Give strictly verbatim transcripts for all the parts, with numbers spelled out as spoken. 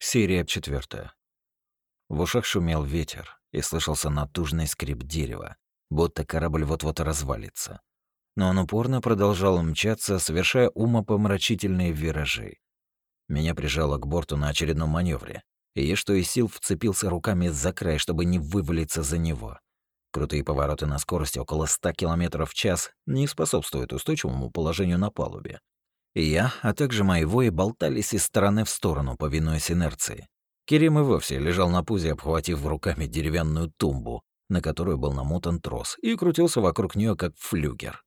Серия четвертая. В ушах шумел ветер, и слышался натужный скрип дерева, будто корабль вот-вот развалится. Но он упорно продолжал мчаться, совершая умопомрачительные виражи. Меня прижало к борту на очередном маневре, и я что из сил вцепился руками за край, чтобы не вывалиться за него. Крутые повороты на скорости около ста километров в час не способствуют устойчивому положению на палубе. И я, а также мои вои болтались из стороны в сторону, повинуясь инерции. Керим и вовсе лежал на пузе, обхватив руками деревянную тумбу, на которую был намотан трос, и крутился вокруг нее как флюгер.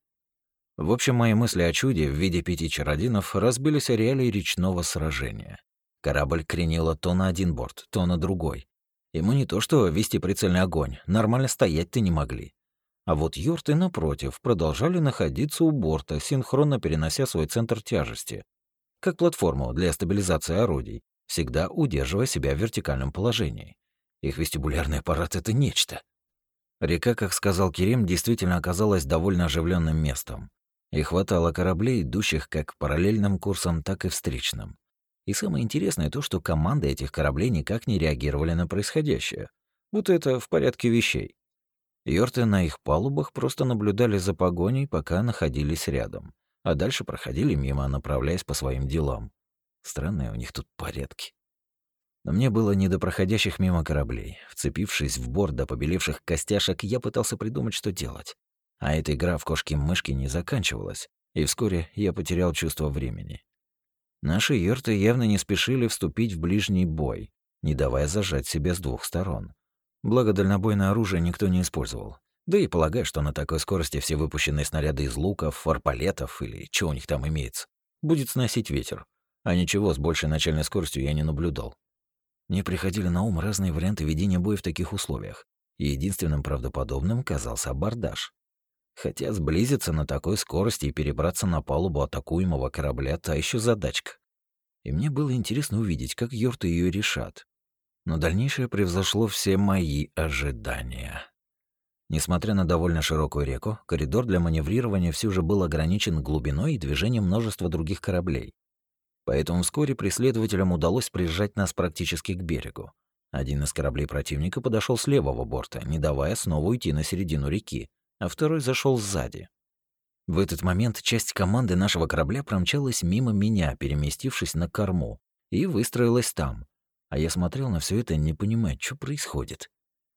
В общем, мои мысли о чуде в виде пяти чародинов разбились о реалии речного сражения. Корабль кренило то на один борт, то на другой. И мы не то что вести прицельный огонь, нормально стоять-то не могли. А вот юрты, напротив, продолжали находиться у борта, синхронно перенося свой центр тяжести, как платформу для стабилизации орудий, всегда удерживая себя в вертикальном положении. Их вестибулярный аппарат — это нечто. Река, как сказал Керим, действительно оказалась довольно оживленным местом. И хватало кораблей, идущих как параллельным курсом, так и встречным. И самое интересное то, что команды этих кораблей никак не реагировали на происходящее. Будто это в порядке вещей. Йорты на их палубах просто наблюдали за погоней, пока находились рядом, а дальше проходили мимо, направляясь по своим делам. Странные у них тут порядки. Но мне было не до проходящих мимо кораблей. Вцепившись в борт до побелевших костяшек, я пытался придумать, что делать. А эта игра в кошки-мышки не заканчивалась, и вскоре я потерял чувство времени. Наши йорты явно не спешили вступить в ближний бой, не давая зажать себя с двух сторон. Благо, дальнобойное оружие никто не использовал. Да и полагаю, что на такой скорости все выпущенные снаряды из луков, арбалетов или что у них там имеется, будет сносить ветер. А ничего с большей начальной скоростью я не наблюдал. Мне приходили на ум разные варианты ведения боя в таких условиях, и единственным правдоподобным казался абордаж. Хотя сблизиться на такой скорости и перебраться на палубу атакуемого корабля — та еще задачка. И мне было интересно увидеть, как йорты ее решат. Но дальнейшее превзошло все мои ожидания. Несмотря на довольно широкую реку, коридор для маневрирования все же был ограничен глубиной и движением множества других кораблей. Поэтому вскоре преследователям удалось прижать нас практически к берегу. Один из кораблей противника подошел с левого борта, не давая снова уйти на середину реки, а второй зашел сзади. В этот момент часть команды нашего корабля промчалась мимо меня, переместившись на корму, и выстроилась там. А я смотрел на все это, не понимая, что происходит.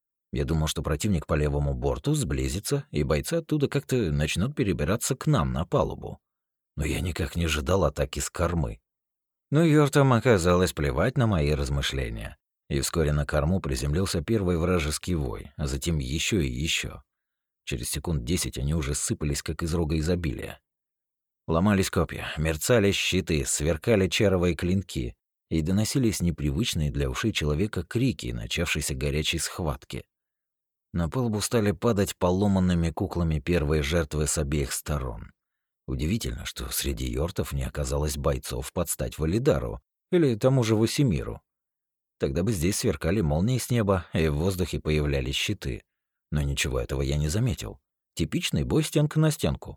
Я думал, что противник по левому борту сблизится, и бойцы оттуда как-то начнут перебираться к нам на палубу. Но я никак не ожидал атаки с кормы. Но йортам оказалось плевать на мои размышления. И вскоре на корму приземлился первый вражеский вой, а затем еще и еще. Через секунд десять они уже сыпались, как из рога изобилия. Ломались копья, мерцали щиты, сверкали чаровые клинки, и доносились непривычные для ушей человека крики начавшейся горячей схватки. На палубу стали падать поломанными куклами первые жертвы с обеих сторон. Удивительно, что среди йортов не оказалось бойцов под стать Валидару или тому же Васимиру. Тогда бы здесь сверкали молнии с неба, и в воздухе появлялись щиты. Но ничего этого я не заметил. Типичный бой стенка на стенку.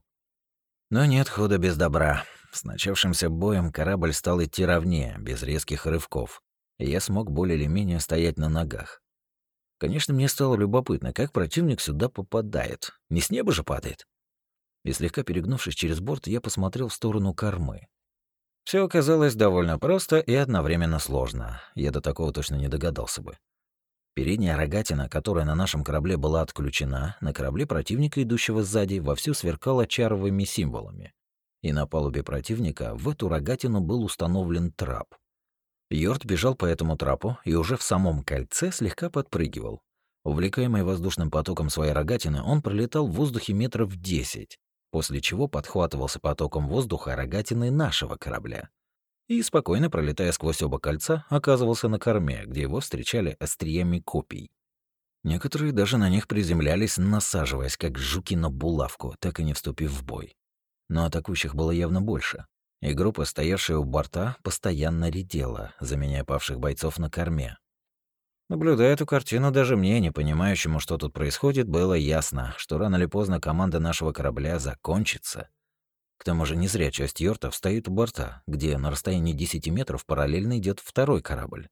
Но нет худа без добра. С начавшимся боем корабль стал идти ровнее, без резких рывков, и я смог более или менее стоять на ногах. Конечно, мне стало любопытно, как противник сюда попадает. Не с неба же падает. И слегка перегнувшись через борт, я посмотрел в сторону кормы. Все оказалось довольно просто и одновременно сложно. Я до такого точно не догадался бы. Передняя рогатина, которая на нашем корабле была отключена, на корабле противника, идущего сзади, вовсю сверкала чаровыми символами. И на палубе противника в эту рогатину был установлен трап. Йорт бежал по этому трапу и уже в самом кольце слегка подпрыгивал. Увлекаемый воздушным потоком своей рогатины, он пролетал в воздухе метров десять, после чего подхватывался потоком воздуха рогатины нашего корабля. И, спокойно пролетая сквозь оба кольца, оказывался на корме, где его встречали остриями копий. Некоторые даже на них приземлялись, насаживаясь, как жуки на булавку, так и не вступив в бой. Но атакующих было явно больше, и группа, стоявшая у борта, постоянно редела, заменяя павших бойцов на корме. Наблюдая эту картину, даже мне, не понимающему, что тут происходит, было ясно, что рано или поздно команда нашего корабля закончится. К тому же не зря часть йортов стоит у борта, где на расстоянии десяти метров параллельно идет второй корабль.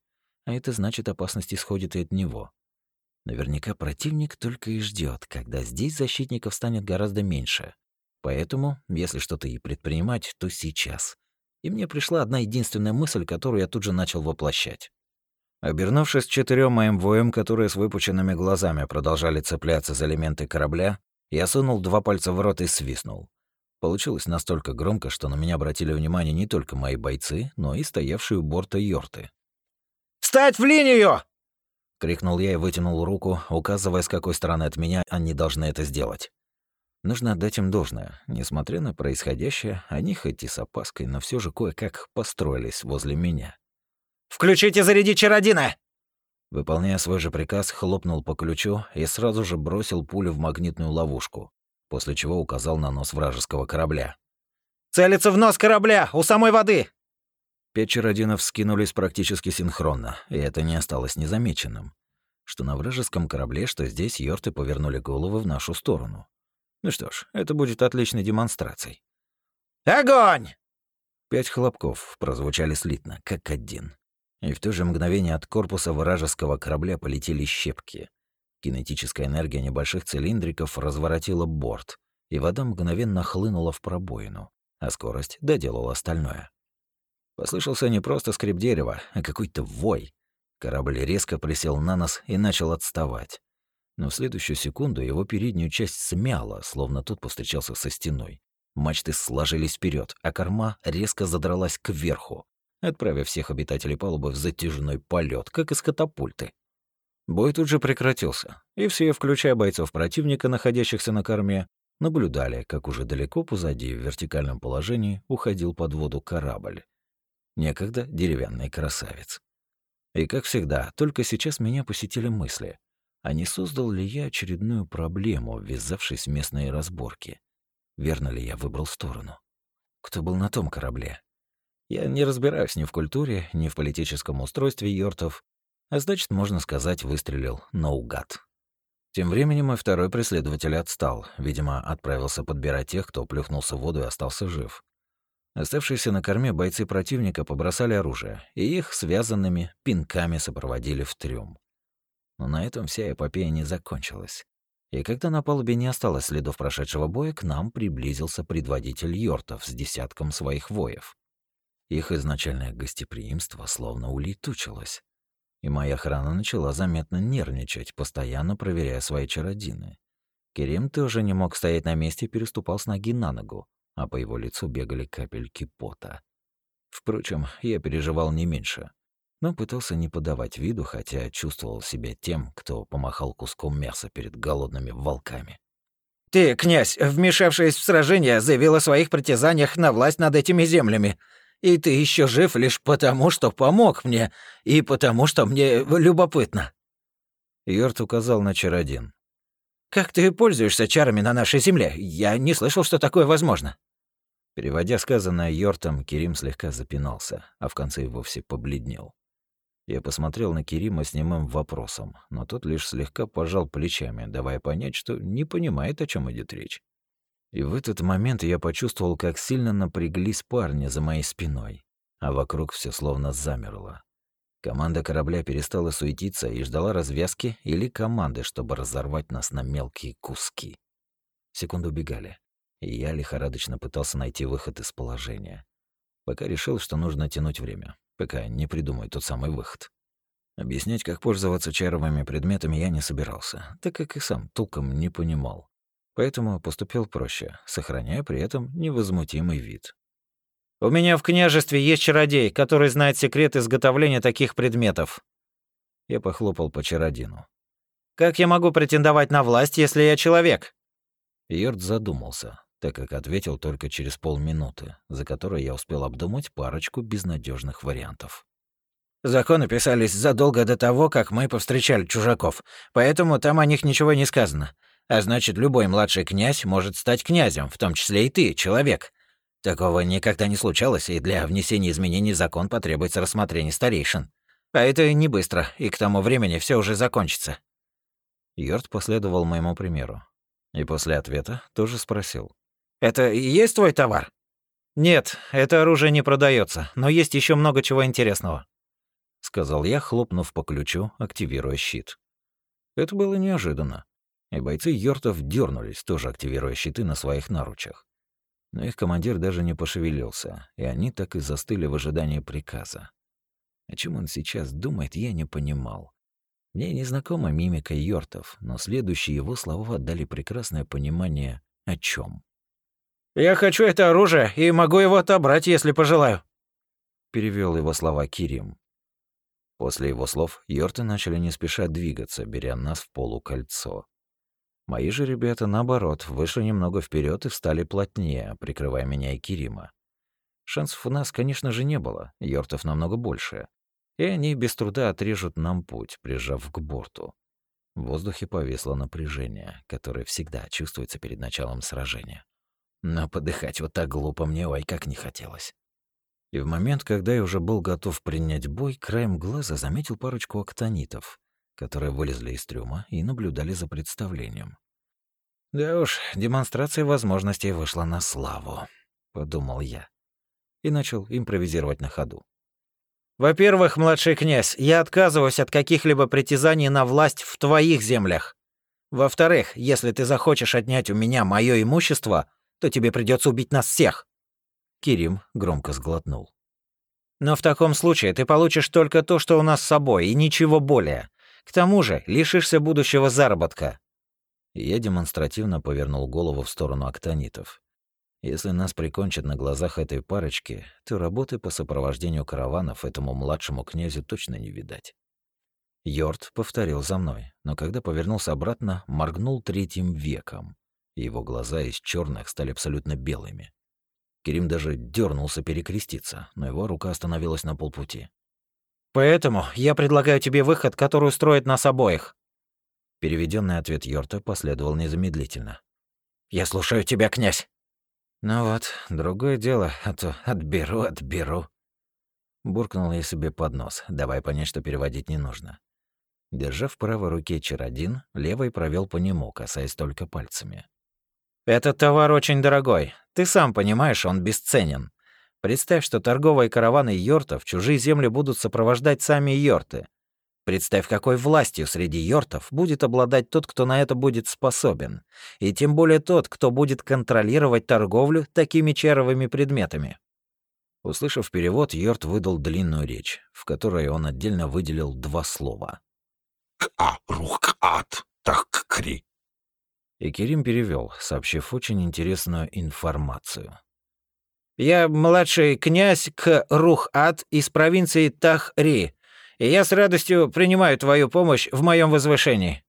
А это значит, опасность исходит и от него. Наверняка противник только и ждет, когда здесь защитников станет гораздо меньше. Поэтому, если что-то и предпринимать, то сейчас. И мне пришла одна единственная мысль, которую я тут же начал воплощать. Обернувшись к четырем моим воям, которые с выпученными глазами продолжали цепляться за элементы корабля, я сунул два пальца в рот и свистнул. Получилось настолько громко, что на меня обратили внимание не только мои бойцы, но и стоявшие у борта йорты. «Встать в линию!» — крикнул я и вытянул руку, указывая, с какой стороны от меня они должны это сделать. Нужно отдать им должное. Несмотря на происходящее, они хоть и с опаской, но все же кое-как построились возле меня. «Включите зарядить чародина!» Выполняя свой же приказ, хлопнул по ключу и сразу же бросил пулю в магнитную ловушку, после чего указал на нос вражеского корабля. «Целится в нос корабля, у самой воды!» Пять чародинов скинулись практически синхронно, и это не осталось незамеченным. Что на вражеском корабле, что здесь йорты повернули головы в нашу сторону. Ну что ж, это будет отличной демонстрацией. «Огонь!» Пять хлопков прозвучали слитно, как один. И в то же мгновение от корпуса вражеского корабля полетели щепки. Кинетическая энергия небольших цилиндриков разворотила борт, и вода мгновенно хлынула в пробоину, а скорость доделала остальное. Послышался не просто скрип дерева, а какой-то вой. Корабль резко присел на нос и начал отставать. Но в следующую секунду его переднюю часть смяло, словно тот повстречался со стеной. Мачты сложились вперед, а корма резко задралась кверху, отправив всех обитателей палубы в затяжной полет, как из катапульты. Бой тут же прекратился, и все, включая бойцов противника, находящихся на корме, наблюдали, как уже далеко позади в вертикальном положении уходил под воду корабль. Некогда деревянный красавец. И, как всегда, только сейчас меня посетили мысли, а не создал ли я очередную проблему, ввязавшись в местные разборки? Верно ли я выбрал сторону? Кто был на том корабле? Я не разбираюсь ни в культуре, ни в политическом устройстве йортов, а значит, можно сказать, выстрелил наугад. Тем временем мой второй преследователь отстал, видимо, отправился подбирать тех, кто плюхнулся в воду и остался жив. Оставшиеся на корме бойцы противника побросали оружие, и их связанными пинками сопроводили в трюм. Но на этом вся эпопея не закончилась. И когда на палубе не осталось следов прошедшего боя, к нам приблизился предводитель йортов с десятком своих воев. Их изначальное гостеприимство словно улетучилось, и моя охрана начала заметно нервничать, постоянно проверяя свои чародины. Керим тоже не мог стоять на месте и переступал с ноги на ногу, а по его лицу бегали капельки пота. Впрочем, я переживал не меньше, но пытался не подавать виду, хотя чувствовал себя тем, кто помахал куском мяса перед голодными волками. «Ты, князь, вмешавшись в сражение, заявил о своих притязаниях на власть над этими землями. И ты еще жив лишь потому, что помог мне, и потому, что мне любопытно». Йорт указал на чародин. «Как ты пользуешься чарами на нашей земле? Я не слышал, что такое возможно». Переводя сказанное Йортом, Керим слегка запинался, а в конце и вовсе побледнел. Я посмотрел на Керима с немым вопросом, но тот лишь слегка пожал плечами, давая понять, что не понимает, о чем идет речь. И в этот момент я почувствовал, как сильно напряглись парни за моей спиной, а вокруг все словно замерло. Команда корабля перестала суетиться и ждала развязки или команды, чтобы разорвать нас на мелкие куски. Секунды убегали, и я лихорадочно пытался найти выход из положения. Пока решил, что нужно тянуть время, пока не придумаю тот самый выход. Объяснять, как пользоваться чаровыми предметами, я не собирался, так как и сам толком не понимал. Поэтому поступил проще, сохраняя при этом невозмутимый вид. «У меня в княжестве есть чародей, который знает секрет изготовления таких предметов». Я похлопал по чародину. «Как я могу претендовать на власть, если я человек?» Йорд задумался, так как ответил только через полминуты, за которой я успел обдумать парочку безнадежных вариантов. «Законы писались задолго до того, как мы повстречали чужаков, поэтому там о них ничего не сказано. А значит, любой младший князь может стать князем, в том числе и ты, человек. Такого никогда не случалось, и для внесения изменений в закон потребуется рассмотрение старейшин. А это не быстро, и к тому времени все уже закончится». Йорд последовал моему примеру. И после ответа тоже спросил. «Это и есть твой товар?» «Нет, это оружие не продается, но есть еще много чего интересного». сказал я, хлопнув по ключу, активируя щит. Это было неожиданно, и бойцы Йортов дернулись, тоже активируя щиты на своих наручах. Но их командир даже не пошевелился, и они так и застыли в ожидании приказа. О чем он сейчас думает, я не понимал. Мне незнакома мимика Йортов, но следующие его слова дали прекрасное понимание о чем. «Я хочу это оружие и могу его отобрать, если пожелаю», — перевел его слова Кирим. После его слов Йорты начали не спеша двигаться, беря нас в полукольцо. Мои же ребята, наоборот, вышли немного вперед и встали плотнее, прикрывая меня и Кирима. Шансов у нас, конечно же, не было, Йортов намного больше, и они без труда отрежут нам путь, прижав к борту. В воздухе повисло напряжение, которое всегда чувствуется перед началом сражения. Но подыхать вот так глупо мне ой как не хотелось. И в момент, когда я уже был готов принять бой, краем глаза заметил парочку актонитов, которые вылезли из трюма и наблюдали за представлением. «Да уж, демонстрация возможностей вышла на славу», — подумал я. И начал импровизировать на ходу. «Во-первых, младший князь, я отказываюсь от каких-либо притязаний на власть в твоих землях. Во-вторых, если ты захочешь отнять у меня мое имущество, то тебе придется убить нас всех». Кирим громко сглотнул. «Но в таком случае ты получишь только то, что у нас с собой, и ничего более. К тому же лишишься будущего заработка». Я демонстративно повернул голову в сторону актонитов. Если нас прикончат на глазах этой парочки, то работы по сопровождению караванов этому младшему князю точно не видать. Йорт повторил за мной, но когда повернулся обратно, моргнул третьим веком, и его глаза из черных стали абсолютно белыми. Кирим даже дернулся перекреститься, но его рука остановилась на полпути. «Поэтому я предлагаю тебе выход, который устроит нас обоих». Переведенный ответ Йорта последовал незамедлительно. «Я слушаю тебя, князь». «Ну вот, другое дело, а то отберу, отберу». Буркнул я себе под нос, давай понять, что переводить не нужно. Держа в правой руке чародин, левой провел по нему, касаясь только пальцами. «Этот товар очень дорогой. Ты сам понимаешь, он бесценен. Представь, что торговые караваны йортов чужие земли будут сопровождать сами йорты. Представь, какой властью среди йортов будет обладать тот, кто на это будет способен, и тем более тот, кто будет контролировать торговлю такими чаровыми предметами». Услышав перевод, Йорт выдал длинную речь, в которой он отдельно выделил два слова. «К-а-рух-ат, так-кри». И Кирим перевел, сообщив очень интересную информацию. «Я младший князь К-Рух-ат из провинции Тах-Ри, и я с радостью принимаю твою помощь в моем возвышении».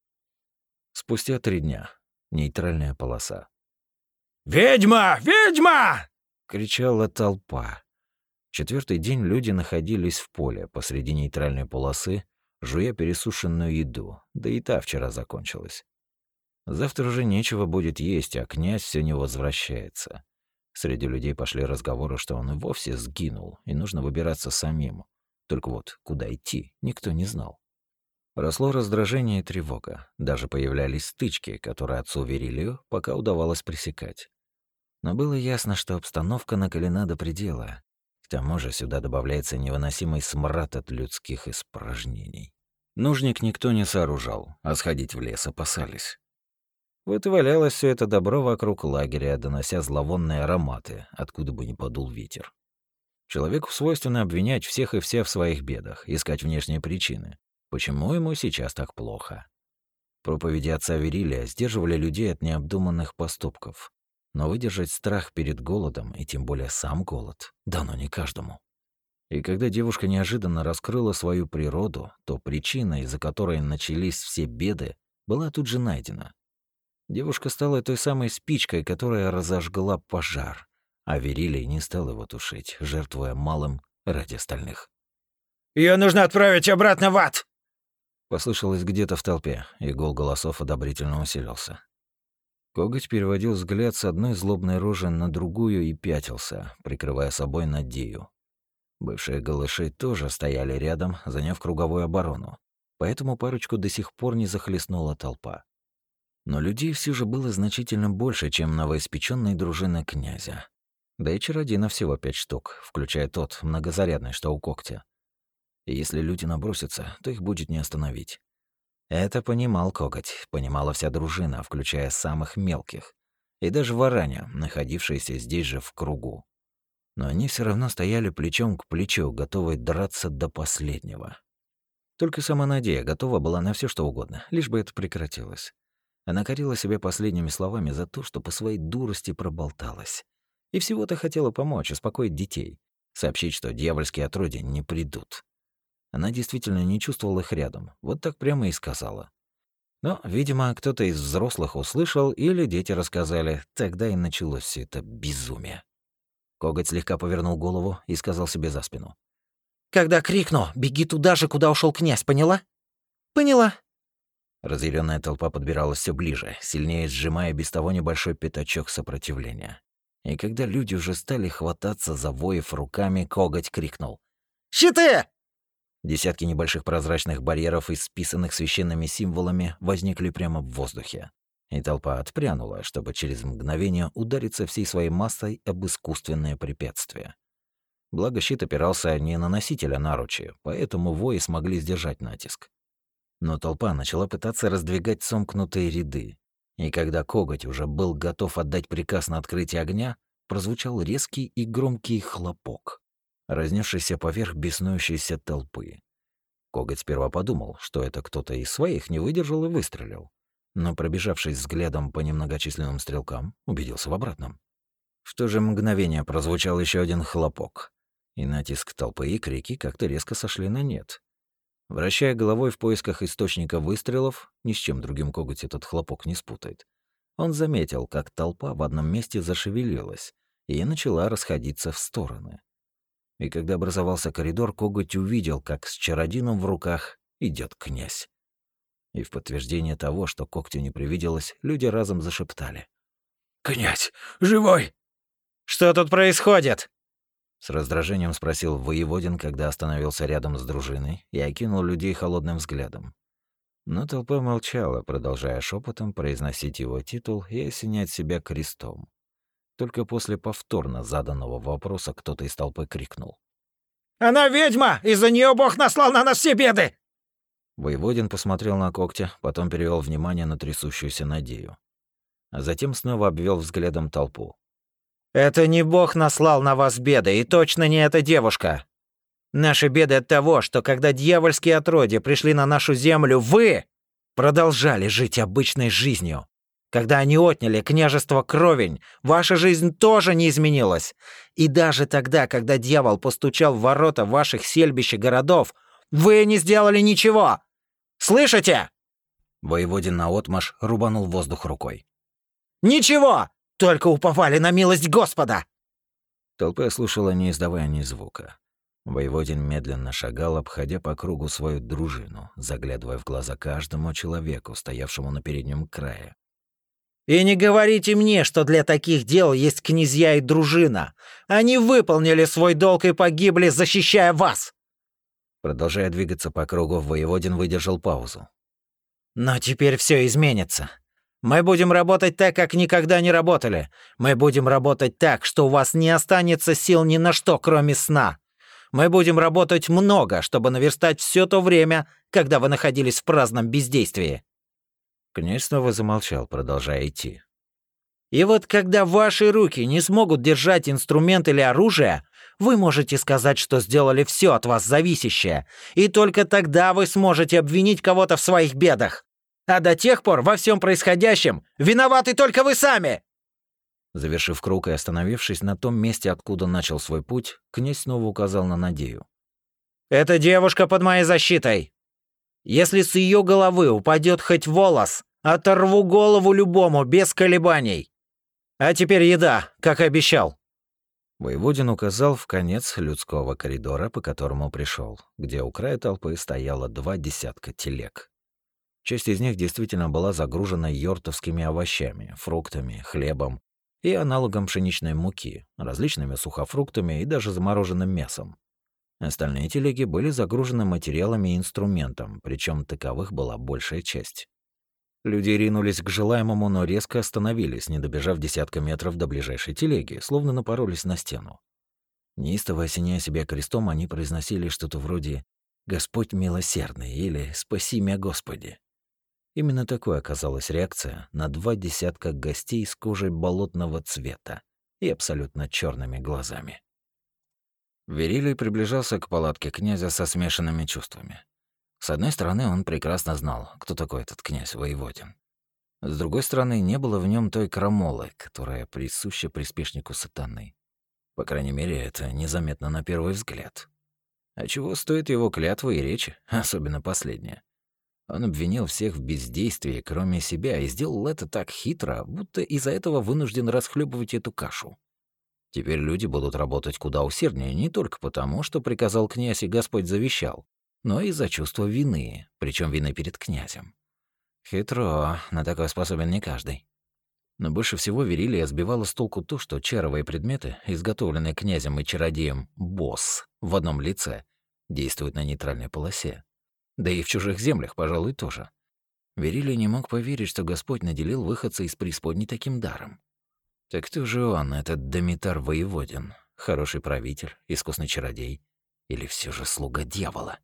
Спустя три дня. Нейтральная полоса. «Ведьма! Ведьма!» — кричала толпа. Четвертый день люди находились в поле посреди нейтральной полосы, жуя пересушенную еду, да и та вчера закончилась. Завтра уже нечего будет есть, а князь все не возвращается. Среди людей пошли разговоры, что он и вовсе сгинул, и нужно выбираться самим. Только вот куда идти, никто не знал. Росло раздражение и тревога. Даже появлялись стычки, которые отцу Верилию пока удавалось пресекать. Но было ясно, что обстановка накалена до предела. К тому же сюда добавляется невыносимый смрад от людских испражнений. Нужник никто не сооружал, а сходить в лес опасались. Вот и валялось все это добро вокруг лагеря, донося зловонные ароматы, откуда бы ни подул ветер. Человеку свойственно обвинять всех и вся в своих бедах, искать внешние причины. Почему ему сейчас так плохо? Проповеди отца Верилия сдерживали людей от необдуманных поступков. Но выдержать страх перед голодом, и тем более сам голод, дано не каждому. И когда девушка неожиданно раскрыла свою природу, то причина, из-за которой начались все беды, была тут же найдена. Девушка стала той самой спичкой, которая разожгла пожар, а Верилий не стал его тушить, жертвуя малым ради остальных. «Ее нужно отправить обратно в ад!» Послышалось где-то в толпе, и гул голосов одобрительно усилился. Коготь переводил взгляд с одной злобной рожи на другую и пятился, прикрывая собой Надею. Бывшие голыши тоже стояли рядом, заняв круговую оборону, поэтому парочку до сих пор не захлестнула толпа. Но людей все же было значительно больше, чем новоиспечённой дружины князя. Да и чародина всего пять штук, включая тот многозарядный, что у когтя. И если люди набросятся, то их будет не остановить. Это понимал Коготь, понимала вся дружина, включая самых мелких, и даже вараня, находившиеся здесь же в кругу. Но они все равно стояли плечом к плечу, готовые драться до последнего. Только сама Надея готова была на все что угодно, лишь бы это прекратилось. Она корила себя последними словами за то, что по своей дурости проболталась. И всего-то хотела помочь, успокоить детей, сообщить, что дьявольские отродья не придут. Она действительно не чувствовала их рядом, вот так прямо и сказала. Но, видимо, кто-то из взрослых услышал или дети рассказали, тогда и началось все это безумие. Коготь слегка повернул голову и сказал себе за спину. «Когда крикну, беги туда же, куда ушел князь, поняла?» «Поняла». Разъяренная толпа подбиралась все ближе, сильнее сжимая без того небольшой пятачок сопротивления. И когда люди уже стали хвататься за воев руками, Коготь крикнул. «Щиты!» Десятки небольших прозрачных барьеров, исписанных священными символами, возникли прямо в воздухе. И толпа отпрянула, чтобы через мгновение удариться всей своей массой об искусственное препятствие. Благо щит опирался не на носителя наручи, поэтому вои смогли сдержать натиск. Но толпа начала пытаться раздвигать сомкнутые ряды. И когда Коготь уже был готов отдать приказ на открытие огня, прозвучал резкий и громкий хлопок, разнесшийся поверх беснующейся толпы. Коготь сперва подумал, что это кто-то из своих не выдержал и выстрелил, но, пробежавшись взглядом по немногочисленным стрелкам, убедился в обратном. В то же мгновение прозвучал еще один хлопок, и натиск толпы и крики как-то резко сошли на нет. Вращая головой в поисках источника выстрелов, ни с чем другим Коготь этот хлопок не спутает, он заметил, как толпа в одном месте зашевелилась и начала расходиться в стороны. И когда образовался коридор, Коготь увидел, как с чародином в руках идет князь. И в подтверждение того, что когтю не привиделось, люди разом зашептали. «Князь, живой!» «Что тут происходит?» С раздражением спросил воеводин, когда остановился рядом с дружиной и окинул людей холодным взглядом. Но толпа молчала, продолжая шепотом произносить его титул и осенять себя крестом. Только после повторно заданного вопроса кто-то из толпы крикнул. «Она ведьма! Из-за нее Бог наслал на нас все беды!» Воеводин посмотрел на когтя, потом перевел внимание на трясущуюся Надею. А затем снова обвел взглядом толпу. «Это не Бог наслал на вас беды, и точно не эта девушка. Наши беды от того, что когда дьявольские отродья пришли на нашу землю, вы продолжали жить обычной жизнью. Когда они отняли княжество Кровень, ваша жизнь тоже не изменилась. И даже тогда, когда дьявол постучал в ворота ваших сельбищ и городов, вы не сделали ничего. Слышите?» Воеводин наотмашь рубанул воздух рукой. «Ничего! Только уповали на милость Господа!» Толпа слушала, не издавая ни звука. Воеводин медленно шагал, обходя по кругу свою дружину, заглядывая в глаза каждому человеку, стоявшему на переднем крае. «И не говорите мне, что для таких дел есть князья и дружина. Они выполнили свой долг и погибли, защищая вас!» Продолжая двигаться по кругу, воеводин выдержал паузу. «Но теперь все изменится. Мы будем работать так, как никогда не работали. Мы будем работать так, что у вас не останется сил ни на что, кроме сна. Мы будем работать много, чтобы наверстать все то время, когда вы находились в праздном бездействии». Князь снова замолчал, продолжая идти. «И вот когда ваши руки не смогут держать инструмент или оружие, вы можете сказать, что сделали все от вас зависящее, и только тогда вы сможете обвинить кого-то в своих бедах. А до тех пор во всем происходящем виноваты только вы сами!» Завершив круг и остановившись на том месте, откуда начал свой путь, князь снова указал на Надею. «Эта девушка под моей защитой. Если с ее головы упадет хоть волос, оторву голову любому без колебаний. А теперь еда, как и обещал». Воеводин указал в конец людского коридора, по которому пришел, где у края толпы стояло два десятка телег. Часть из них действительно была загружена йортовскими овощами, фруктами, хлебом и аналогом пшеничной муки, различными сухофруктами и даже замороженным мясом. Остальные телеги были загружены материалами и инструментом, причем таковых была большая часть. Люди ринулись к желаемому, но резко остановились, не добежав десятка метров до ближайшей телеги, словно напоролись на стену. Неистово осеняя себя крестом, они произносили что-то вроде «Господь милосердный» или «Спаси мя Господи». Именно такой оказалась реакция на два десятка гостей с кожей болотного цвета и абсолютно черными глазами. Верилий приближался к палатке князя со смешанными чувствами. С одной стороны, он прекрасно знал, кто такой этот князь Воеводин. С другой стороны, не было в нем той крамолы, которая присуща приспешнику сатаны. По крайней мере, это незаметно на первый взгляд. А чего стоит его клятвы и речи, особенно последняя? Он обвинил всех в бездействии, кроме себя, и сделал это так хитро, будто из-за этого вынужден расхлебывать эту кашу. Теперь люди будут работать куда усерднее не только потому, что приказал князь и Господь завещал, но и за чувство вины, причем вины перед князем. Хитро, на такое способен не каждый. Но больше всего Верилия сбивало с толку то, что чаровые предметы, изготовленные князем и чародеем «Босс» в одном лице, действуют на нейтральной полосе. Да и в чужих землях, пожалуй, тоже. Верилий не мог поверить, что Господь наделил выходца из преисподней таким даром. Так кто же он, этот Домитар Воеводин? Хороший правитель, искусный чародей? Или все же слуга дьявола?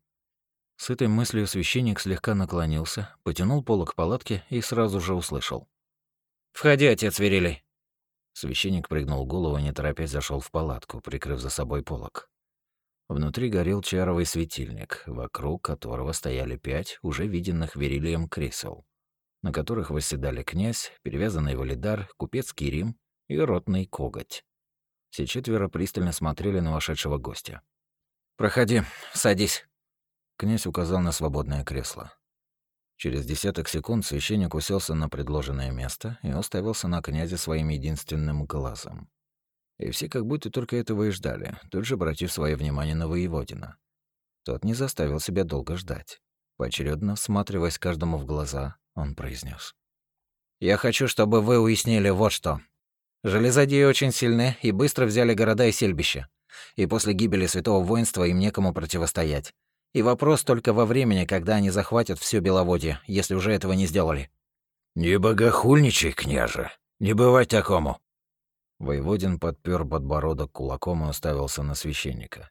С этой мыслью священник слегка наклонился, потянул полог палатки и сразу же услышал: «Входи, отец Верилий». Священник пригнул голову и, не торопясь, зашел в палатку, прикрыв за собой полог. Внутри горел чаровый светильник, вокруг которого стояли пять уже виденных Верилием кресел, на которых восседали князь, перевязанный валидар, купец Кирим и ротный коготь. Все четверо пристально смотрели на вошедшего гостя. «Проходи, садись». Князь указал на свободное кресло. Через десяток секунд священник уселся на предложенное место и уставился на князя своим единственным глазом. И все как будто только этого и ждали, тут же обратив свое внимание на Воеводина. Тот не заставил себя долго ждать. Поочередно всматриваясь каждому в глаза, он произнес: «Я хочу, чтобы вы уяснили вот что. Железодеи очень сильны и быстро взяли города и сельбища. И после гибели святого воинства им некому противостоять. И вопрос только во времени, когда они захватят всё Беловодье, если уже этого не сделали». «Не богохульничай, княже. Не бывать такому». Воеводин подпёр подбородок кулаком и уставился на священника.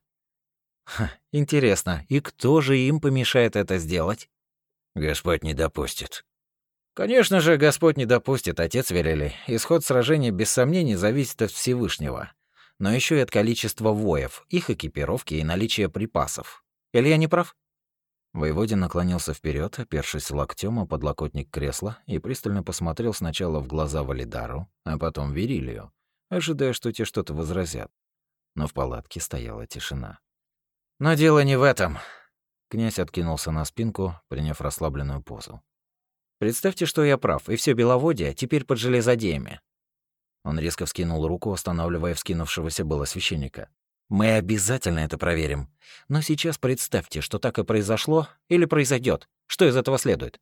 Ха, интересно, и кто же им помешает это сделать? Господь не допустит. Конечно же, Господь не допустит, отец Верилий. Исход сражения без сомнений зависит от Всевышнего. Но ещё и от количества воев, их экипировки и наличия припасов. Или я не прав? Воеводин наклонился вперед, опершись локтем о подлокотник кресла, и пристально посмотрел сначала в глаза Валидару, а потом Верилию, ожидая, что те что-то возразят. Но в палатке стояла тишина. «Но дело не в этом». Князь откинулся на спинку, приняв расслабленную позу. «Представьте, что я прав, и все Беловодье теперь под железодеями». Он резко вскинул руку, останавливая вскинувшегося было священника. «Мы обязательно это проверим. Но сейчас представьте, что так и произошло или произойдет. Что из этого следует?»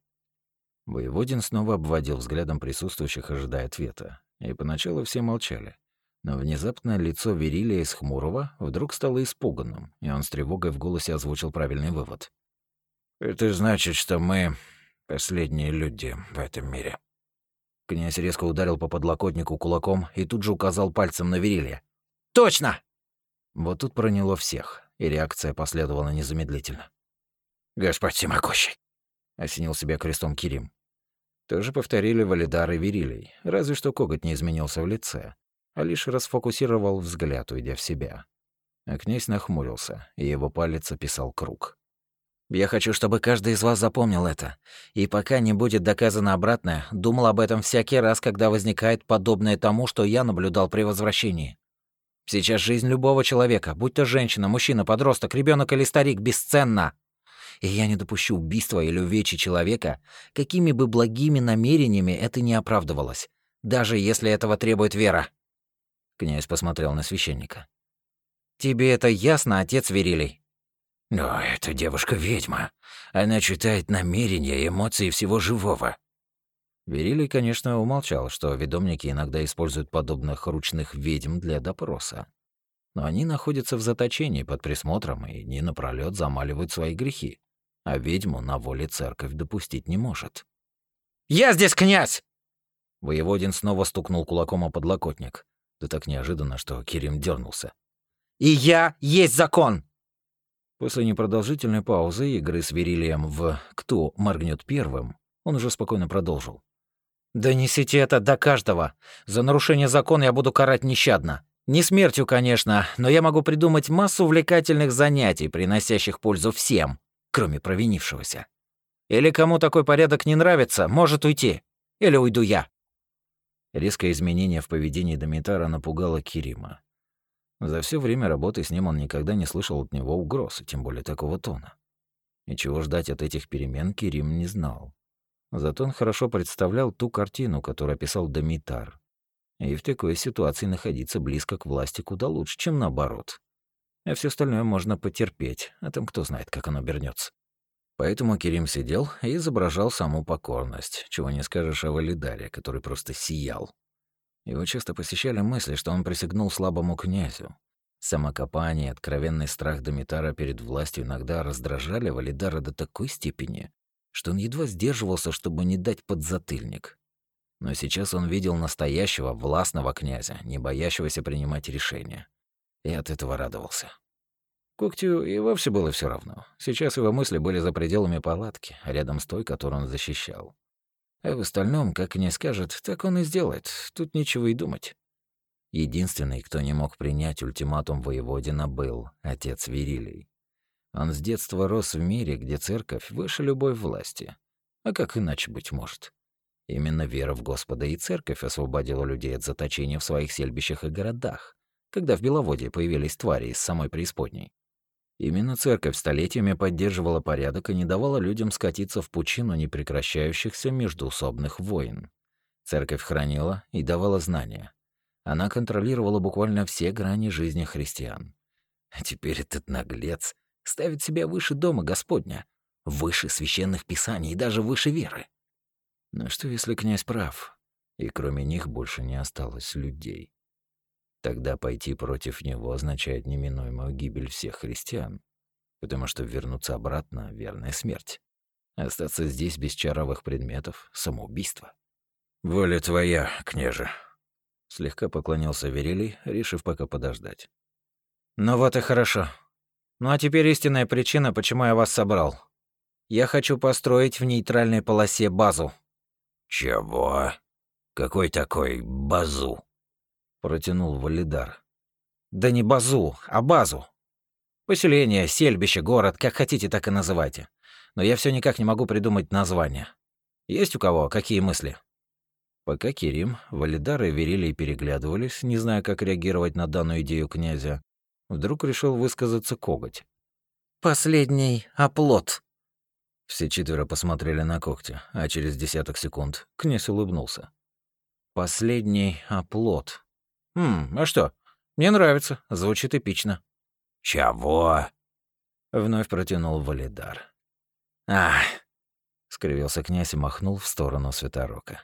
Воеводин снова обводил взглядом присутствующих, ожидая ответа. И поначалу все молчали. Но внезапно лицо Верилия из хмурого вдруг стало испуганным, и он с тревогой в голосе озвучил правильный вывод. «Это значит, что мы последние люди в этом мире». Князь резко ударил по подлокотнику кулаком и тут же указал пальцем на Верилия. «Точно!» Вот тут проняло всех, и реакция последовала незамедлительно. «Господь всемогущий!» — осенил себя крестом Кирим. Тоже повторили Валидар и Верилий, разве что коготь не изменился в лице, а лишь расфокусировал взгляд, уйдя в себя. А князь нахмурился, и его палец описал круг. «Я хочу, чтобы каждый из вас запомнил это. И пока не будет доказано обратное, думал об этом всякий раз, когда возникает подобное тому, что я наблюдал при возвращении. Сейчас жизнь любого человека, будь то женщина, мужчина, подросток, ребенок или старик, бесценна. И я не допущу убийства или увечья человека, какими бы благими намерениями это ни оправдывалось, даже если этого требует вера». Князь посмотрел на священника. «Тебе это ясно, отец Верилий?» «Но эта девушка-ведьма. Она читает намерения и эмоции всего живого». Верилий, конечно, умолчал, что ведомники иногда используют подобных ручных ведьм для допроса. Но они находятся в заточении под присмотром и дни напролёт замаливают свои грехи. А ведьму на воле церковь допустить не может. «Я здесь князь!» Воеводин снова стукнул кулаком о подлокотник. Да так неожиданно, что Кирим дернулся. «И я есть закон!» После непродолжительной паузы и игры с Верилием в «Кто моргнет первым», он уже спокойно продолжил. «Донесите это до каждого. За нарушение закона я буду карать нещадно. Не смертью, конечно, но я могу придумать массу увлекательных занятий, приносящих пользу всем, кроме провинившегося. Или кому такой порядок не нравится, может уйти. Или уйду я». Резкое изменение в поведении Домитара напугало Кирима. За все время работы с ним он никогда не слышал от него угроз, тем более такого тона. И чего ждать от этих перемен, Кирим не знал. Зато он хорошо представлял ту картину, которую описал Домитар. И в такой ситуации находиться близко к власти куда лучше, чем наоборот. А все остальное можно потерпеть, а там кто знает, как оно обернется. Поэтому Кирим сидел и изображал саму покорность, чего не скажешь о Валидаре, который просто сиял. Его часто посещали мысли, что он присягнул слабому князю. Самокопание и откровенный страх Домитара перед властью иногда раздражали Валидара до такой степени, что он едва сдерживался, чтобы не дать подзатыльник. Но сейчас он видел настоящего властного князя, не боящегося принимать решения. И от этого радовался. Когтю и вовсе было все равно. Сейчас его мысли были за пределами палатки, рядом с той, которую он защищал. А в остальном, как князь скажет, так он и сделает. Тут нечего и думать. Единственный, кто не мог принять ультиматум воеводина, был отец Верилий. Он с детства рос в мире, где церковь выше любой власти. А как иначе быть может? Именно вера в Господа и церковь освободила людей от заточения в своих сельбищах и городах, когда в Беловодье появились твари из самой преисподней. Именно церковь столетиями поддерживала порядок и не давала людям скатиться в пучину непрекращающихся междоусобных войн. Церковь хранила и давала знания. Она контролировала буквально все грани жизни христиан. А теперь этот наглец ставит себя выше дома Господня, выше священных писаний и даже выше веры. Но что, если князь прав, и кроме них больше не осталось людей? Тогда пойти против него означает неминуемую гибель всех христиан, потому что вернуться обратно — верная смерть. Остаться здесь без чаровых предметов — самоубийство. «Воля твоя, княже», — слегка поклонился Верилий, решив пока подождать. «Ну вот и хорошо. Ну а теперь истинная причина, почему я вас собрал. Я хочу построить в нейтральной полосе базу». «Чего? Какой такой базу?» — протянул Валидар. «Да не базу, а базу. Поселение, сельбище, город, как хотите, так и называйте. Но я все никак не могу придумать название. Есть у кого какие мысли?» Пока Кирим, Валидар и Верилий переглядывались, не зная, как реагировать на данную идею князя, вдруг решил высказаться Коготь. «Последний оплот». Все четверо посмотрели на Когтя, а через десяток секунд князь улыбнулся. «Последний оплот. Хм, а что? Мне нравится, звучит эпично». «Чего?» — вновь протянул Валидар. «Ах!» — скривился князь и махнул в сторону Святорока.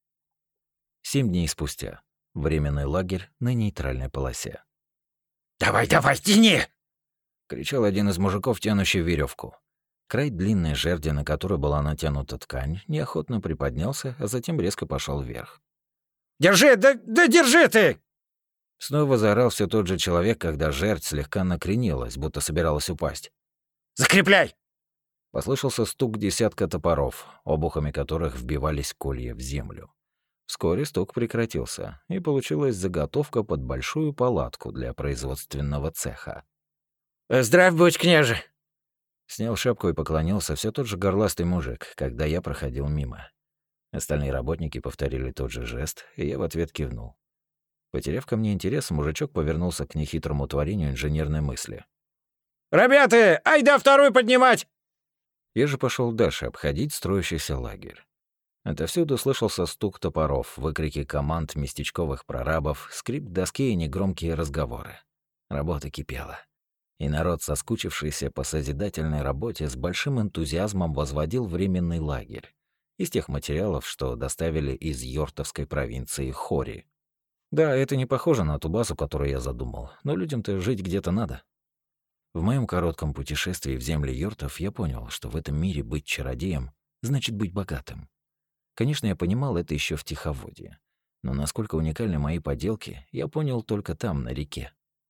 Семь дней спустя. Временный лагерь на нейтральной полосе. «Давай, давай, тяни!» — кричал один из мужиков, тянущий веревку. Край длинной жерди, на которой была натянута ткань, неохотно приподнялся, а затем резко пошел вверх. «Держи, да, да держи ты!» Снова заорал все тот же человек, когда жердь слегка накренилась, будто собиралась упасть. «Закрепляй!» Послышался стук десятка топоров, обухами которых вбивались колья в землю. Вскоре стук прекратился, и получилась заготовка под большую палатку для производственного цеха. «Здравь будь, княже!» Снял шапку и поклонился все тот же горластый мужик, когда я проходил мимо. Остальные работники повторили тот же жест, и я в ответ кивнул. Потеряв ко мне интерес, мужичок повернулся к нехитрому творению инженерной мысли. «Ребята, айда второй поднимать!» Я же пошел дальше обходить строящийся лагерь. Отовсюду слышался стук топоров, выкрики команд местечковых прорабов, скрип доски и негромкие разговоры. Работа кипела. И народ, соскучившийся по созидательной работе, с большим энтузиазмом возводил временный лагерь из тех материалов, что доставили из Йортовской провинции Хори. Да, это не похоже на ту базу, которую я задумал, но людям-то жить где-то надо. В моем коротком путешествии в земли Йортов я понял, что в этом мире быть чародеем значит быть богатым. Конечно, я понимал это еще в Тиховодье, но насколько уникальны мои поделки, я понял только там, на реке.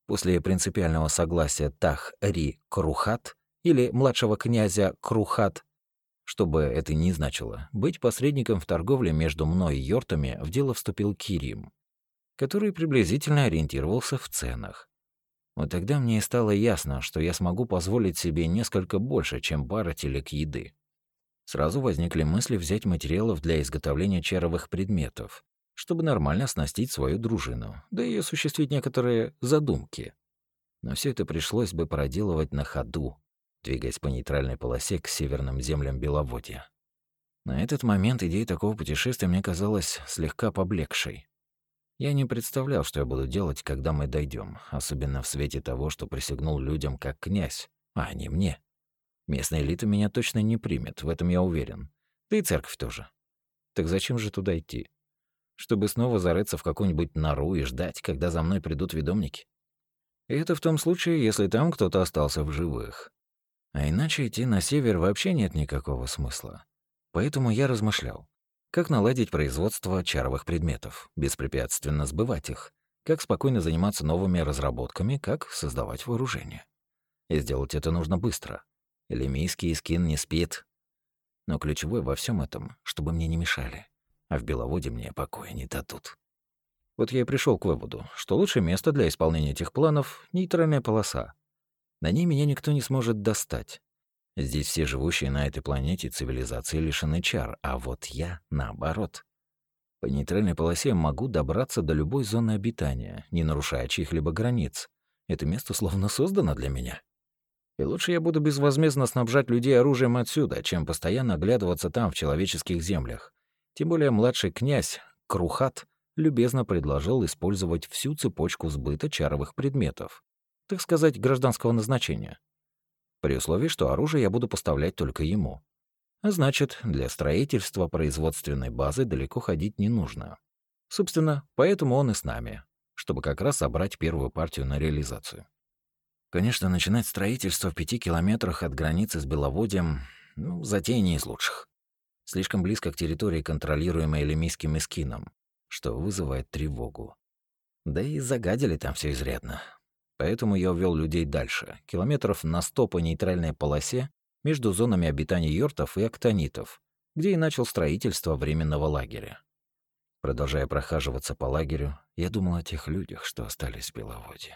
После принципиального согласия Тах-Ри Крухат или младшего князя Крухат, что бы это ни значило, быть посредником в торговле между мной и йортами, в дело вступил Кирим, который приблизительно ориентировался в ценах. Вот тогда мне и стало ясно, что я смогу позволить себе несколько больше, чем пара телег еды. Сразу возникли мысли взять материалов для изготовления чаровых предметов, чтобы нормально оснастить свою дружину, да и осуществить некоторые задумки. Но все это пришлось бы проделывать на ходу, двигаясь по нейтральной полосе к северным землям Беловодья. На этот момент идея такого путешествия мне казалась слегка поблекшей. Я не представлял, что я буду делать, когда мы дойдем, особенно в свете того, что присягнул людям как князь, а не мне. Местная элита меня точно не примет, в этом я уверен. Да и церковь тоже. Так зачем же туда идти? Чтобы снова зарыться в какую-нибудь нору и ждать, когда за мной придут ведомники? И это в том случае, если там кто-то остался в живых. А иначе идти на север вообще нет никакого смысла. Поэтому я размышлял, как наладить производство чаровых предметов, беспрепятственно сбывать их, как спокойно заниматься новыми разработками, как создавать вооружение. И сделать это нужно быстро. Элемийский скин не спит. Но ключевое во всем этом, чтобы мне не мешали. А в Беловоде мне покоя не дадут. Вот я и пришел к выводу, что лучшее место для исполнения этих планов — нейтральная полоса. На ней меня никто не сможет достать. Здесь все живущие на этой планете цивилизации лишены чар, а вот я — наоборот. По нейтральной полосе могу добраться до любой зоны обитания, не нарушая чьих-либо границ. Это место словно создано для меня. И лучше я буду безвозмездно снабжать людей оружием отсюда, чем постоянно оглядываться там, в человеческих землях. Тем более младший князь, Крухат, любезно предложил использовать всю цепочку сбыта чаровых предметов, так сказать, гражданского назначения. При условии, что оружие я буду поставлять только ему. А значит, для строительства производственной базы далеко ходить не нужно. Собственно, поэтому он и с нами, чтобы как раз собрать первую партию на реализацию. Конечно, начинать строительство в пяти километрах от границы с Беловодьем, ну, затея не из лучших. Слишком близко к территории, контролируемой элемийским эскином, что вызывает тревогу. Да и загадили там все изрядно. Поэтому я увел людей дальше, километров на сто по нейтральной полосе между зонами обитания йортов и актонитов, где и начал строительство временного лагеря. Продолжая прохаживаться по лагерю, я думал о тех людях, что остались в Беловодье.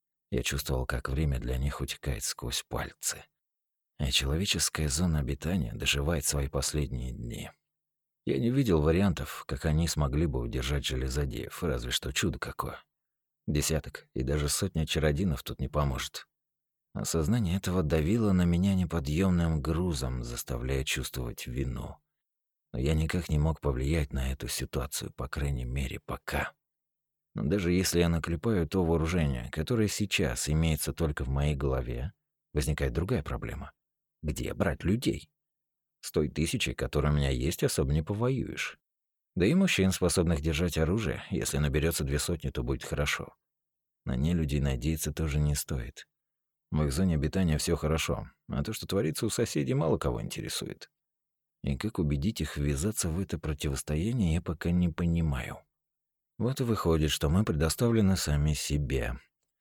Я чувствовал, как время для них утекает сквозь пальцы. И человеческая зона обитания доживает свои последние дни. Я не видел вариантов, как они смогли бы удержать железодеев, разве что чудо какое. Десяток и даже сотня чародинов тут не поможет. Осознание этого давило на меня неподъемным грузом, заставляя чувствовать вину. Но я никак не мог повлиять на эту ситуацию, по крайней мере, пока. Но даже если я наклепаю то вооружение, которое сейчас имеется только в моей голове, возникает другая проблема. Где брать людей? С той тысячей, которая у меня есть, особо не повоюешь. Да и мужчин, способных держать оружие, если наберется две сотни, то будет хорошо. На нелюдей надеяться тоже не стоит. В их зоне обитания все хорошо, а то, что творится у соседей, мало кого интересует. И как убедить их ввязаться в это противостояние, я пока не понимаю. Вот и выходит, что мы предоставлены сами себе.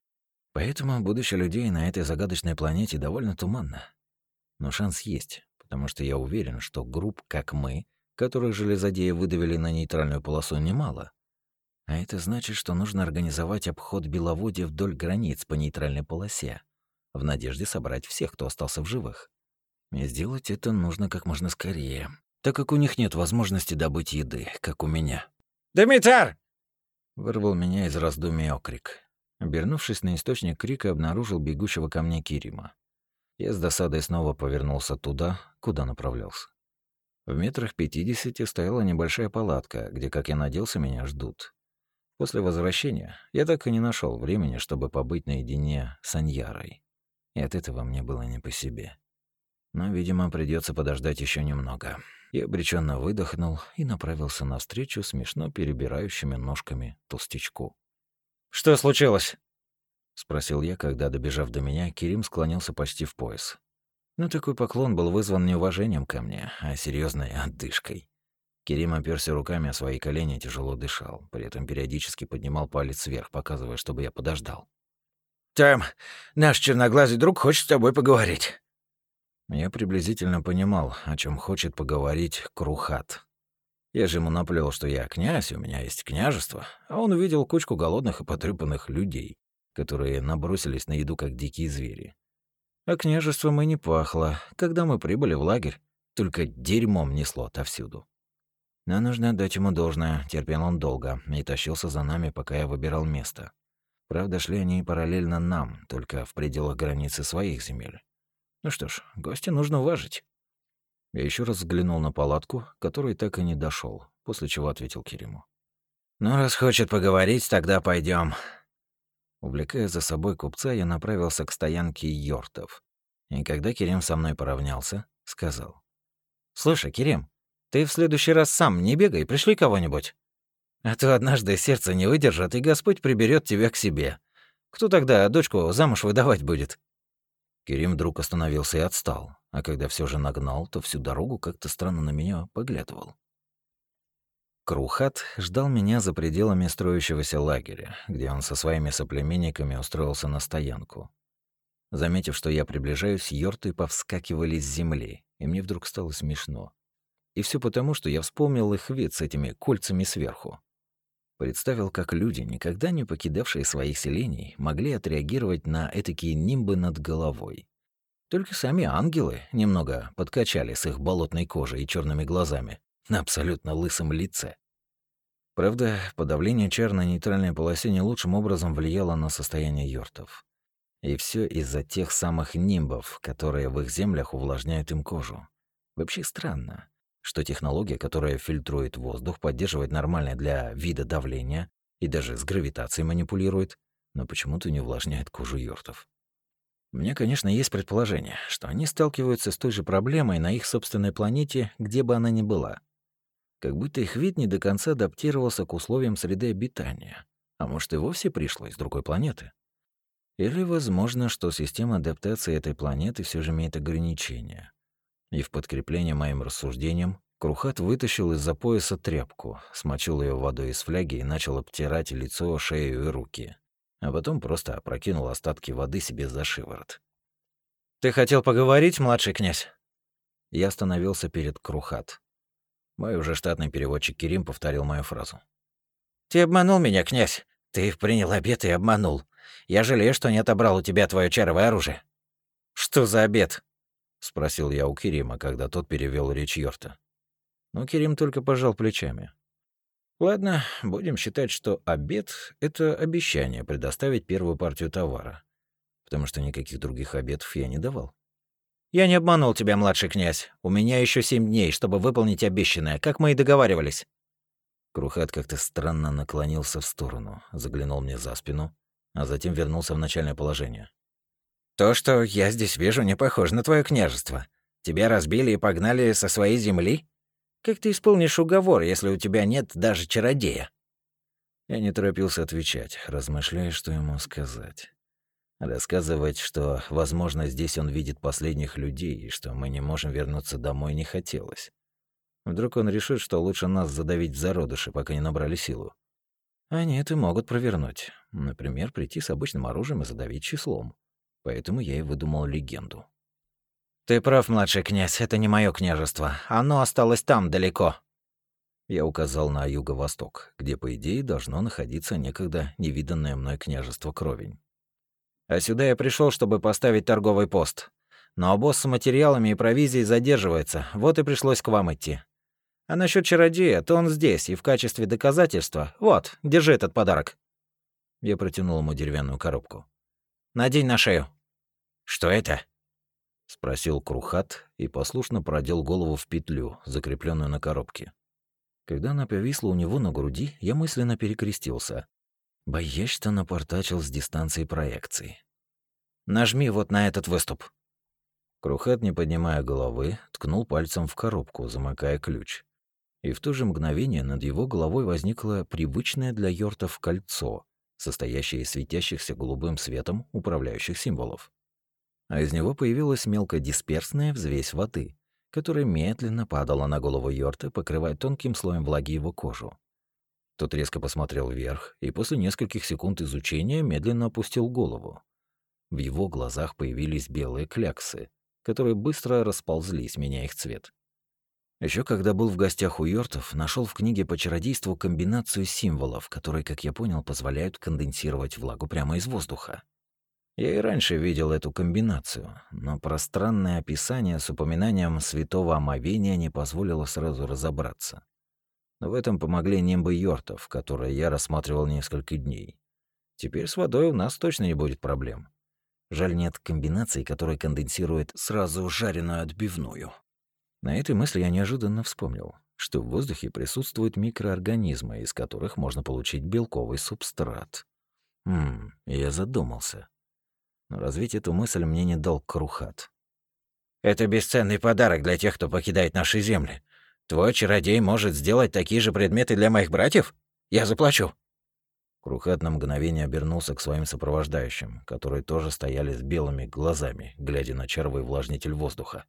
Поэтому будущее людей на этой загадочной планете довольно туманно. Но шанс есть, потому что я уверен, что групп, как мы, которых железодеи выдавили на нейтральную полосу, немало. А это значит, что нужно организовать обход Беловодья вдоль границ по нейтральной полосе, в надежде собрать всех, кто остался в живых. И сделать это нужно как можно скорее, так как у них нет возможности добыть еды, как у меня. «Димитар!» — вырвал меня из раздумий окрик. Обернувшись на источник крика, обнаружил бегущего ко мне Кирима. Я с досадой снова повернулся туда, куда направлялся. В метрах пятидесяти стояла небольшая палатка, где, как я надеялся, меня ждут. После возвращения я так и не нашел времени, чтобы побыть наедине с Аньярой. И от этого мне было не по себе. Но, видимо, придется подождать еще немного. Я обреченно выдохнул и направился навстречу смешно перебирающими ножками толстячку. «Что случилось?» — спросил я, когда, добежав до меня, Кирим склонился почти в пояс. Но такой поклон был вызван не уважением ко мне, а серьезной отдышкой. Кирим оперся руками о свои колени и тяжело дышал, при этом периодически поднимал палец вверх, показывая, чтобы я подождал. Там наш черноглазый друг хочет с тобой поговорить». Я приблизительно понимал, о чем хочет поговорить Крухат. Я же ему наплел, что я князь, у меня есть княжество, а он увидел кучку голодных и потрепанных людей, которые набросились на еду, как дикие звери. А княжеством и не пахло, когда мы прибыли в лагерь, только дерьмом несло отовсюду. Но нужно отдать ему должное, терпел он долго и тащился за нами, пока я выбирал место. Правда, шли они параллельно нам, только в пределах границы своих земель. Ну что ж, гостя нужно уважить. Я еще раз взглянул на палатку, который так и не дошел, после чего ответил Кериму. «Ну, раз хочет поговорить, тогда пойдем. Увлекая за собой купца, я направился к стоянке йортов. И когда Керим со мной поравнялся, сказал. «Слушай, Керим, ты в следующий раз сам не бегай, пришли кого-нибудь. А то однажды сердце не выдержит, и Господь приберет тебя к себе. Кто тогда дочку замуж выдавать будет?» Керим вдруг остановился и отстал, а когда все же нагнал, то всю дорогу как-то странно на меня поглядывал. Крухат ждал меня за пределами строящегося лагеря, где он со своими соплеменниками устроился на стоянку. Заметив, что я приближаюсь, йорты повскакивали с земли, и мне вдруг стало смешно. И все потому, что я вспомнил их вид с этими кольцами сверху. Представил, как люди, никогда не покидавшие своих селений, могли отреагировать на этакие нимбы над головой. Только сами ангелы немного подкачали с их болотной кожей и черными глазами на абсолютно лысом лице. Правда, подавление чар на нейтральной полосе не лучшим образом влияло на состояние йортов. И все из-за тех самых нимбов, которые в их землях увлажняют им кожу. Вообще странно, что технология, которая фильтрует воздух, поддерживает нормальное для вида давление и даже с гравитацией манипулирует, но почему-то не увлажняет кожу йортов. У меня, конечно, есть предположение, что они сталкиваются с той же проблемой на их собственной планете, где бы она ни была. Как будто их вид не до конца адаптировался к условиям среды обитания, а может и вовсе пришло из другой планеты. Или возможно, что система адаптации этой планеты все же имеет ограничения. И в подкрепление моим рассуждениям, Крухат вытащил из-за пояса тряпку, смочил ее водой из фляги и начал обтирать лицо, шею и руки. А потом просто опрокинул остатки воды себе за шиворот. «Ты хотел поговорить, младший князь?» Я остановился перед Крухат. Мой уже штатный переводчик Керим повторил мою фразу. «Ты обманул меня, князь. Ты принял обет и обманул. Я жалею, что не отобрал у тебя твое чаровое оружие». «Что за обет?» — спросил я у Керима, когда тот перевел речь йорта. Но Керим только пожал плечами. Ладно, будем считать, что обет — это обещание предоставить первую партию товара, потому что никаких других обетов я не давал. «Я не обманул тебя, младший князь. У меня еще семь дней, чтобы выполнить обещанное, как мы и договаривались». Крухат как-то странно наклонился в сторону, заглянул мне за спину, а затем вернулся в начальное положение. «То, что я здесь вижу, не похоже на твое княжество. Тебя разбили и погнали со своей земли? Как ты исполнишь уговор, если у тебя нет даже чародея?» Я не торопился отвечать, размышляя, что ему сказать. Рассказывать, что, возможно, здесь он видит последних людей и что мы не можем вернуться домой, не хотелось. Вдруг он решит, что лучше нас задавить в зародыши, пока не набрали силу. Они это могут провернуть. Например, прийти с обычным оружием и задавить числом. Поэтому я и выдумал легенду. «Ты прав, младший князь, это не мое княжество. Оно осталось там, далеко». Я указал на юго-восток, где, по идее, должно находиться некогда невиданное мной княжество Кровень. «А сюда я пришел, чтобы поставить торговый пост. Но обоз с материалами и провизией задерживается, вот и пришлось к вам идти. А насчет чародея, то он здесь, и в качестве доказательства... Вот, держи этот подарок». Я протянул ему деревянную коробку. «Надень на шею». «Что это?» — спросил Крухат и послушно продел голову в петлю, закрепленную на коробке. Когда она повисла у него на груди, я мысленно перекрестился. Боясь, что напортачил с дистанции проекции. «Нажми вот на этот выступ». Крухат, не поднимая головы, ткнул пальцем в коробку, замыкая ключ. И в то же мгновение над его головой возникло привычное для йортов кольцо, состоящее из светящихся голубым светом управляющих символов. А из него появилась мелкодисперсная взвесь воды, которая медленно падала на голову йорта, покрывая тонким слоем влаги его кожу. Тот резко посмотрел вверх и после нескольких секунд изучения медленно опустил голову. В его глазах появились белые кляксы, которые быстро расползлись, меняя их цвет. Еще когда был в гостях у Йортов, нашел в книге по чародейству комбинацию символов, которые, как я понял, позволяют конденсировать влагу прямо из воздуха. Я и раньше видел эту комбинацию, но пространное описание с упоминанием святого омовения не позволило сразу разобраться. Но в этом помогли нимбы Йортов, которые я рассматривал несколько дней. Теперь с водой у нас точно не будет проблем. Жаль, нет комбинации, которая конденсирует сразу жареную отбивную. На этой мысли я неожиданно вспомнил, что в воздухе присутствуют микроорганизмы, из которых можно получить белковый субстрат. Хм, я задумался. Но развить эту мысль мне не дал Крухат. «Это бесценный подарок для тех, кто покидает наши земли. Твой чародей может сделать такие же предметы для моих братьев? Я заплачу». Крухат на мгновение обернулся к своим сопровождающим, которые тоже стояли с белыми глазами, глядя на чаровый увлажнитель воздуха.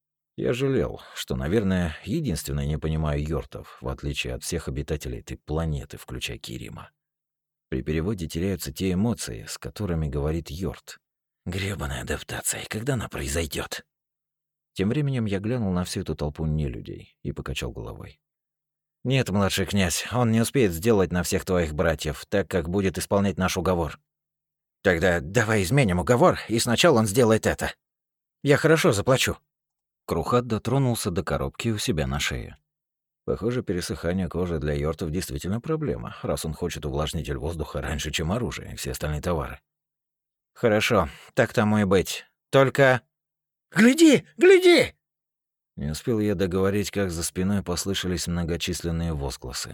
Я жалел, что, наверное, единственное не понимаю Йортов, в отличие от всех обитателей этой планеты, включая Кирима. При переводе теряются те эмоции, с которыми говорит Йорт. Грёбаная адаптация, когда она произойдет? Тем временем я глянул на всю эту толпу нелюдей и покачал головой. «Нет, младший князь, он не успеет сделать на всех твоих братьев, так как будет исполнять наш уговор. Тогда давай изменим уговор, и сначала он сделает это. Я хорошо заплачу». Крухат дотронулся до коробки у себя на шее. Похоже, пересыхание кожи для Йортов действительно проблема, раз он хочет увлажнитель воздуха раньше, чем оружие и все остальные товары. «Хорошо, так тому и быть. Только...» «Гляди! Гляди!» Не успел я договорить, как за спиной послышались многочисленные возгласы.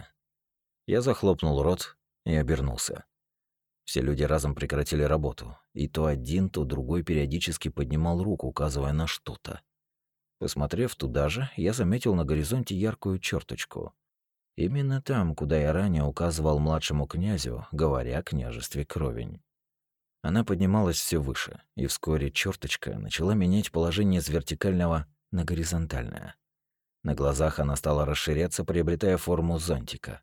Я захлопнул рот и обернулся. Все люди разом прекратили работу, и то один, то другой периодически поднимал руку, указывая на что-то. Посмотрев туда же, я заметил на горизонте яркую черточку. Именно там, куда я ранее указывал младшему князю, говоря о княжестве Кровень. Она поднималась все выше, и вскоре черточка начала менять положение с вертикального на горизонтальное. На глазах она стала расширяться, приобретая форму зонтика.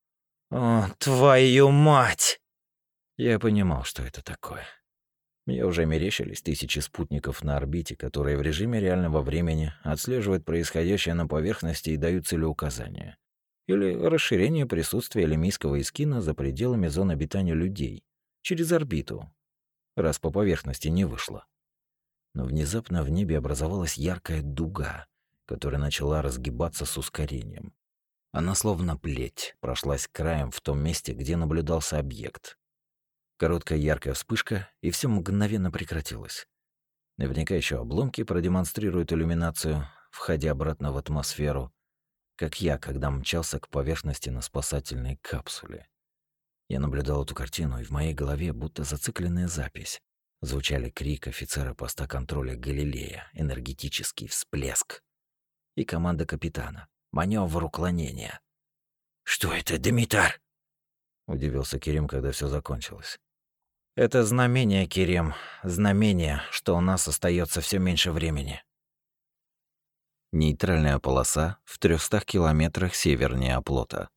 «О, твою мать!» Я понимал, что это такое. Мне уже мерещились тысячи спутников на орбите, которые в режиме реального времени отслеживают происходящее на поверхности и дают целеуказания. Или расширение присутствия лемийского эскина за пределами зон обитания людей, через орбиту, раз по поверхности не вышло. Но внезапно в небе образовалась яркая дуга, которая начала разгибаться с ускорением. Она словно плеть прошлась краем в том месте, где наблюдался объект. Короткая яркая вспышка, и все мгновенно прекратилось. Наверняка еще обломки продемонстрируют иллюминацию, входя обратно в атмосферу, как я, когда мчался к поверхности на спасательной капсуле. Я наблюдал эту картину, и в моей голове, будто зацикленная запись, звучали крик офицера поста контроля Галилея, энергетический всплеск, и команда капитана, маневр уклонения. «Что это, Демитар?» — удивился Керим, когда все закончилось. «Это знамение, Керим, знамение, что у нас остается все меньше времени». Нейтральная полоса в трёхстах километрах севернее оплота.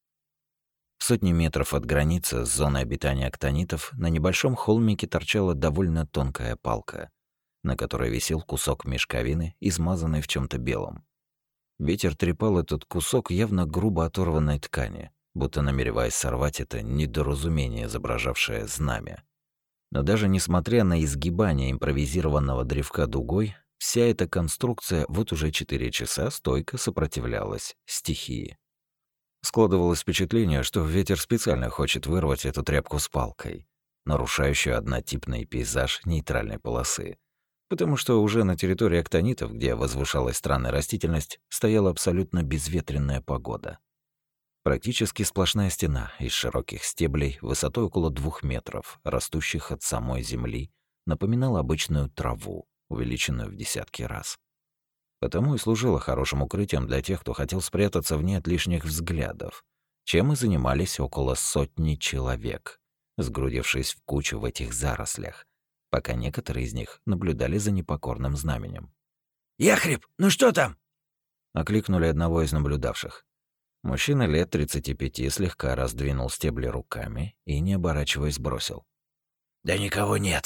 В сотни метров от границы с зоной обитания актонитов на небольшом холмике торчала довольно тонкая палка, на которой висел кусок мешковины, измазанный в чем то белом. Ветер трепал этот кусок явно грубо оторванной ткани, будто намереваясь сорвать это недоразумение, изображавшее знамя. Но даже несмотря на изгибание импровизированного древка дугой, вся эта конструкция вот уже четыре часа стойко сопротивлялась стихии. Складывалось впечатление, что ветер специально хочет вырвать эту тряпку с палкой, нарушающую однотипный пейзаж нейтральной полосы, потому что уже на территории актонитов, где возвышалась странная растительность, стояла абсолютно безветренная погода. Практически сплошная стена из широких стеблей высотой около двух метров, растущих от самой земли, напоминала обычную траву, увеличенную в десятки раз. Потому и служила хорошим укрытием для тех, кто хотел спрятаться в ней от лишних взглядов, чем и занимались около сотни человек, сгрудившись в кучу в этих зарослях, пока некоторые из них наблюдали за непокорным знаменем. «Яхреб, ну что там?» — окликнули одного из наблюдавших. Мужчина лет тридцати пяти слегка раздвинул стебли руками и, не оборачиваясь, бросил. «Да никого нет.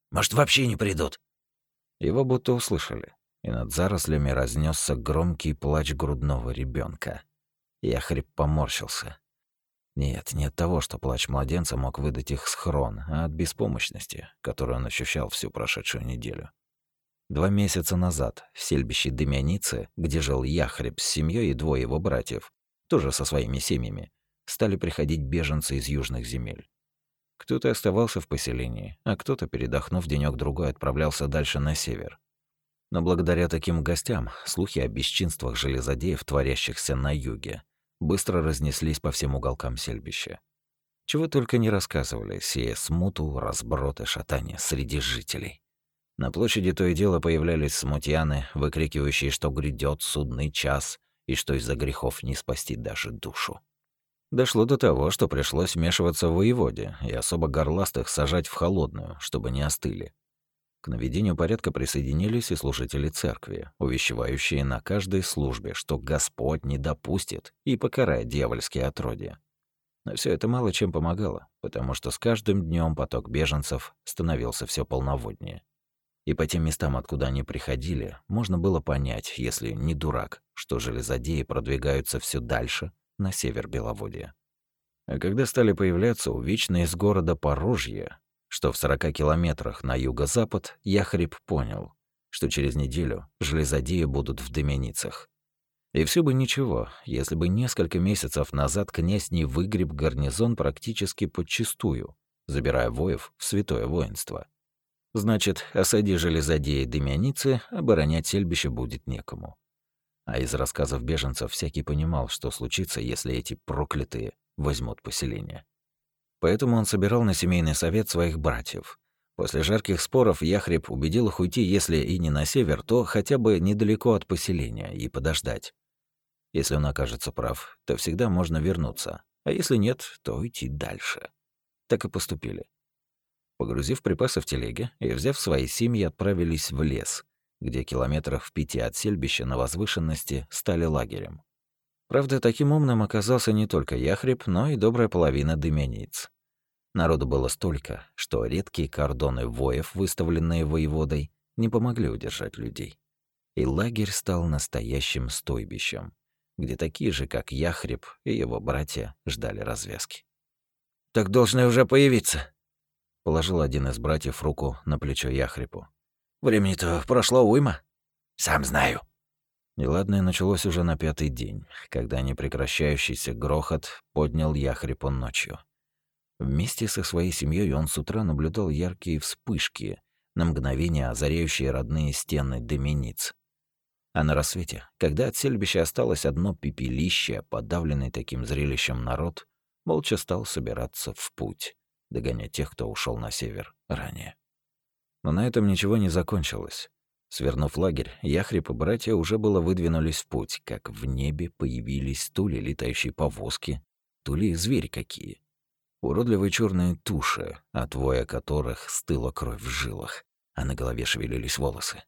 Может, вообще не придут?» Его будто услышали, и над зарослями разнесся громкий плач грудного ребенка. Яхреб поморщился. Нет, не от того, что плач младенца мог выдать их схрон, а от беспомощности, которую он ощущал всю прошедшую неделю. Два месяца назад в сельбище Дымяницы, где жил Яхреб с семьей и двое его братьев, тоже со своими семьями, стали приходить беженцы из южных земель. Кто-то оставался в поселении, а кто-то, передохнув денёк-другой, отправлялся дальше на север. Но благодаря таким гостям слухи о бесчинствах железодеев, творящихся на юге, быстро разнеслись по всем уголкам сельбища. Чего только не рассказывали, сея смуту, разброд и шатание среди жителей. На площади то и дело появлялись смутьяны, выкрикивающие, что грядет судный час и что из-за грехов не спасти даже душу. Дошло до того, что пришлось вмешиваться в воеводе и особо горластых сажать в холодную, чтобы не остыли. К наведению порядка присоединились и служители церкви, увещевающие на каждой службе, что Господь не допустит и покарает дьявольские отродья. Но все это мало чем помогало, потому что с каждым днем поток беженцев становился все полноводнее. И по тем местам, откуда они приходили, можно было понять, если не дурак, что железодеи продвигаются все дальше на север Беловодья. А когда стали появляться увечные из города Порожье, что в сорока километрах на юго-запад, Яхреб понял, что через неделю железодеи будут в Дымяницах. И все бы ничего, если бы несколько месяцев назад князь не выгреб гарнизон практически подчистую, забирая воев в святое воинство. Значит, осади железодеи Дымяницы, оборонять сельбище будет некому. А из рассказов беженцев всякий понимал, что случится, если эти проклятые возьмут поселение. Поэтому он собирал на семейный совет своих братьев. После жарких споров Яхреб убедил их уйти, если и не на север, то хотя бы недалеко от поселения, и подождать. Если он окажется прав, то всегда можно вернуться, а если нет, то уйти дальше. Так и поступили. Погрузив припасы в телеги и взяв свои семьи, отправились в лес, где километрах в пяти от сельбища на возвышенности стали лагерем. Правда, таким умным оказался не только Яхреб, но и добрая половина дымяниц. Народу было столько, что редкие кордоны воев, выставленные воеводой, не помогли удержать людей. И лагерь стал настоящим стойбищем, где такие же, как Яхреб и его братья, ждали развязки. «Так должны уже появиться», — положил один из братьев руку на плечо Яхребу. «Времени-то прошло уйма». «Сам знаю». Неладное началось уже на пятый день, когда непрекращающийся грохот поднял Яхребу ночью. Вместе со своей семьей он с утра наблюдал яркие вспышки, на мгновение озаряющие родные стены Дымяниц. А на рассвете, когда от сельбища осталось одно пепелище, подавленный таким зрелищем народ молча стал собираться в путь, догонять тех, кто ушел на север ранее. Но на этом ничего не закончилось. Свернув лагерь, Яхреб и братья уже было выдвинулись в путь, как в небе появились то ли летающие повозки, то ли звери какие. Уродливые черные туши, от воя которых стыла кровь в жилах, а на голове шевелились волосы.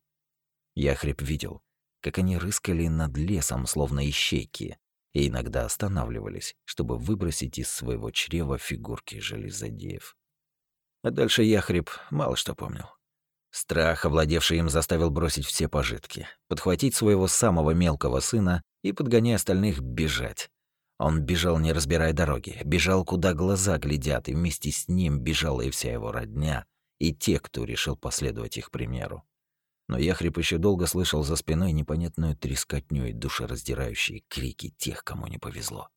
Яхреб видел, как они рыскали над лесом, словно ищейки, и иногда останавливались, чтобы выбросить из своего чрева фигурки железодеев. А дальше Яхреб мало что помнил. Страх, овладевший им, заставил бросить все пожитки, подхватить своего самого мелкого сына и, подгоняя остальных, бежать. Он бежал, не разбирая дороги, бежал, куда глаза глядят, и вместе с ним бежала и вся его родня, и те, кто решил последовать их примеру. Но Яхреб еще долго слышал за спиной непонятную трескотню и душераздирающие крики тех, кому не повезло.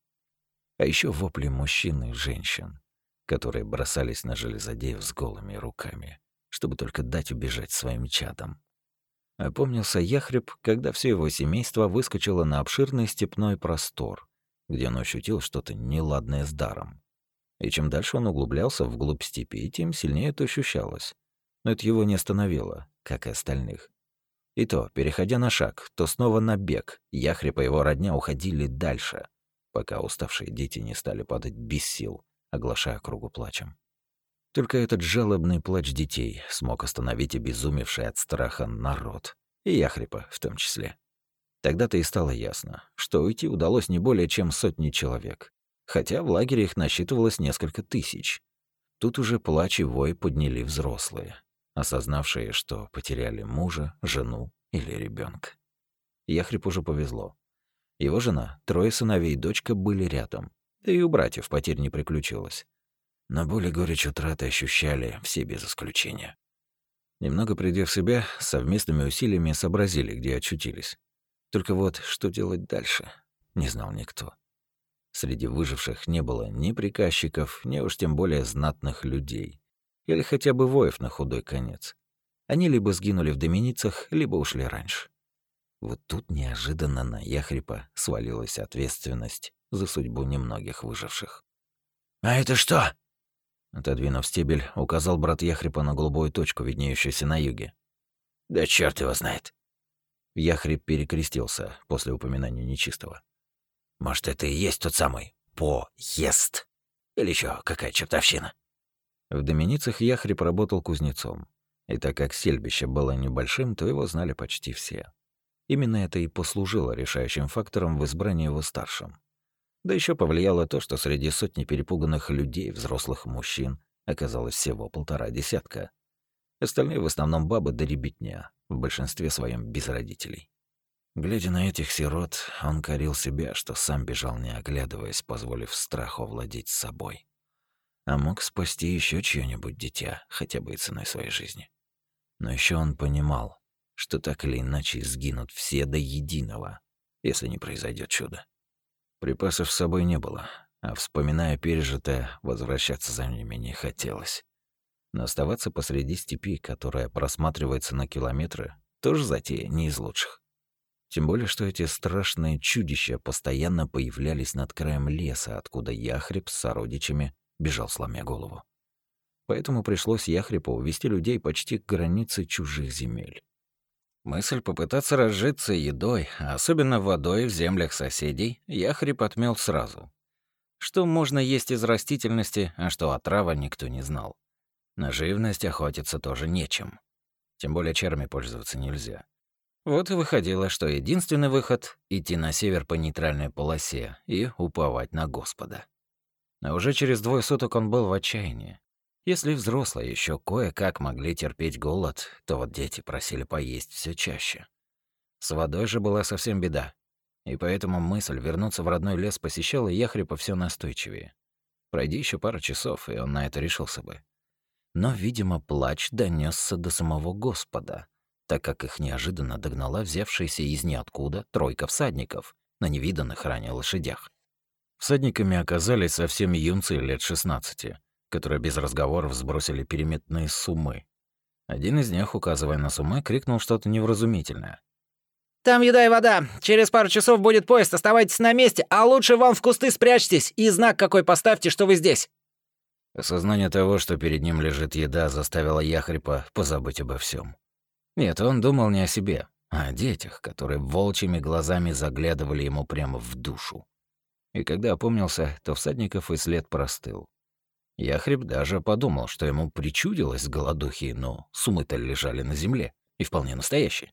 А еще вопли мужчин и женщин, которые бросались на железодеев с голыми руками, чтобы только дать убежать своим чадам. Опомнился Яхреб, когда все его семейство выскочило на обширный степной простор, где он ощутил что-то неладное с даром. И чем дальше он углублялся вглубь степи, тем сильнее это ощущалось. Но это его не остановило, как и остальных. И то, переходя на шаг, то снова на бег, Яхреб и его родня уходили дальше, пока уставшие дети не стали падать без сил, оглашая округу плачем. Только этот жалобный плач детей смог остановить обезумевший от страха народ, и Яхреба в том числе. Тогда-то и стало ясно, что уйти удалось не более чем сотни человек, хотя в лагере их насчитывалось несколько тысяч. Тут уже плач и вой подняли взрослые. осознавшие, что потеряли мужа, жену или ребенка. Яхребу уже повезло. Его жена, трое сыновей и дочка были рядом, да и у братьев потерь не приключилось. Но боль и горечь утраты ощущали все без исключения. Немного придя в себя, совместными усилиями сообразили, где очутились. Только вот что делать дальше, не знал никто. Среди выживших не было ни приказчиков, ни уж тем более знатных людей. Или хотя бы воев на худой конец. Они либо сгинули в Доминицах, либо ушли раньше. Вот тут неожиданно на Яхрепа свалилась ответственность за судьбу немногих выживших. «А это что?» Отодвинув стебель, указал брат Яхрепа на голубую точку, виднеющуюся на юге. «Да чёрт его знает». Яхреб перекрестился после упоминания нечистого. «Может, это и есть тот самый поезд? Или ещё какая чертовщина?» В Доминицах Яхреб работал кузнецом. И так как сельбище было небольшим, то его знали почти все. Именно это и послужило решающим фактором в избрании его старшим. Да еще повлияло то, что среди сотни перепуганных людей, взрослых мужчин, оказалось всего полтора десятка. Остальные в основном бабы да ребятня, в большинстве своем без родителей. Глядя на этих сирот, он корил себя, что сам бежал, не оглядываясь, позволив страху владеть собой. А мог спасти еще чье-нибудь дитя, хотя бы и ценой своей жизни. Но еще он понимал, что так или иначе сгинут все до единого, если не произойдет чудо. Припасов с собой не было, а, вспоминая пережитое, возвращаться за ними не хотелось. Но оставаться посреди степи, которая просматривается на километры, тоже затея не из лучших. Тем более, что эти страшные чудища постоянно появлялись над краем леса, откуда Яхреб с сородичами бежал, сломя голову. Поэтому пришлось Яхребу увести людей почти к границе чужих земель. Мысль попытаться разжиться едой, а особенно водой в землях соседей, Яхреб отмел сразу. Что можно есть из растительности, а что отрава, никто не знал. На живность охотиться тоже нечем. Тем более черми пользоваться нельзя. Вот и выходило, что единственный выход — идти на север по нейтральной полосе и уповать на Господа. А уже через двое суток он был в отчаянии. Если взрослые еще кое-как могли терпеть голод, то вот дети просили поесть все чаще. С водой же была совсем беда. И поэтому мысль вернуться в родной лес посещала Яхрепа все настойчивее. Пройди еще пару часов, и он на это решился бы. Но, видимо, плач донесся до самого Господа, так как их неожиданно догнала взявшаяся из ниоткуда тройка всадников на невиданных ранее лошадях. Всадниками оказались совсем юнцы лет шестнадцати, которые без разговоров сбросили переметные суммы. Один из них, указывая на суммы, крикнул что-то невразумительное. «Там еда и вода. Через пару часов будет поезд. Оставайтесь на месте, а лучше вам в кусты спрячьтесь и знак какой поставьте, что вы здесь». Осознание того, что перед ним лежит еда, заставило Яхрепа позабыть обо всем. Нет, он думал не о себе, а о детях, которые волчьими глазами заглядывали ему прямо в душу. И когда опомнился, то всадников и след простыл. Яхреб даже подумал, что ему причудилось с голодухи, но суммы-то лежали на земле, и вполне настоящие.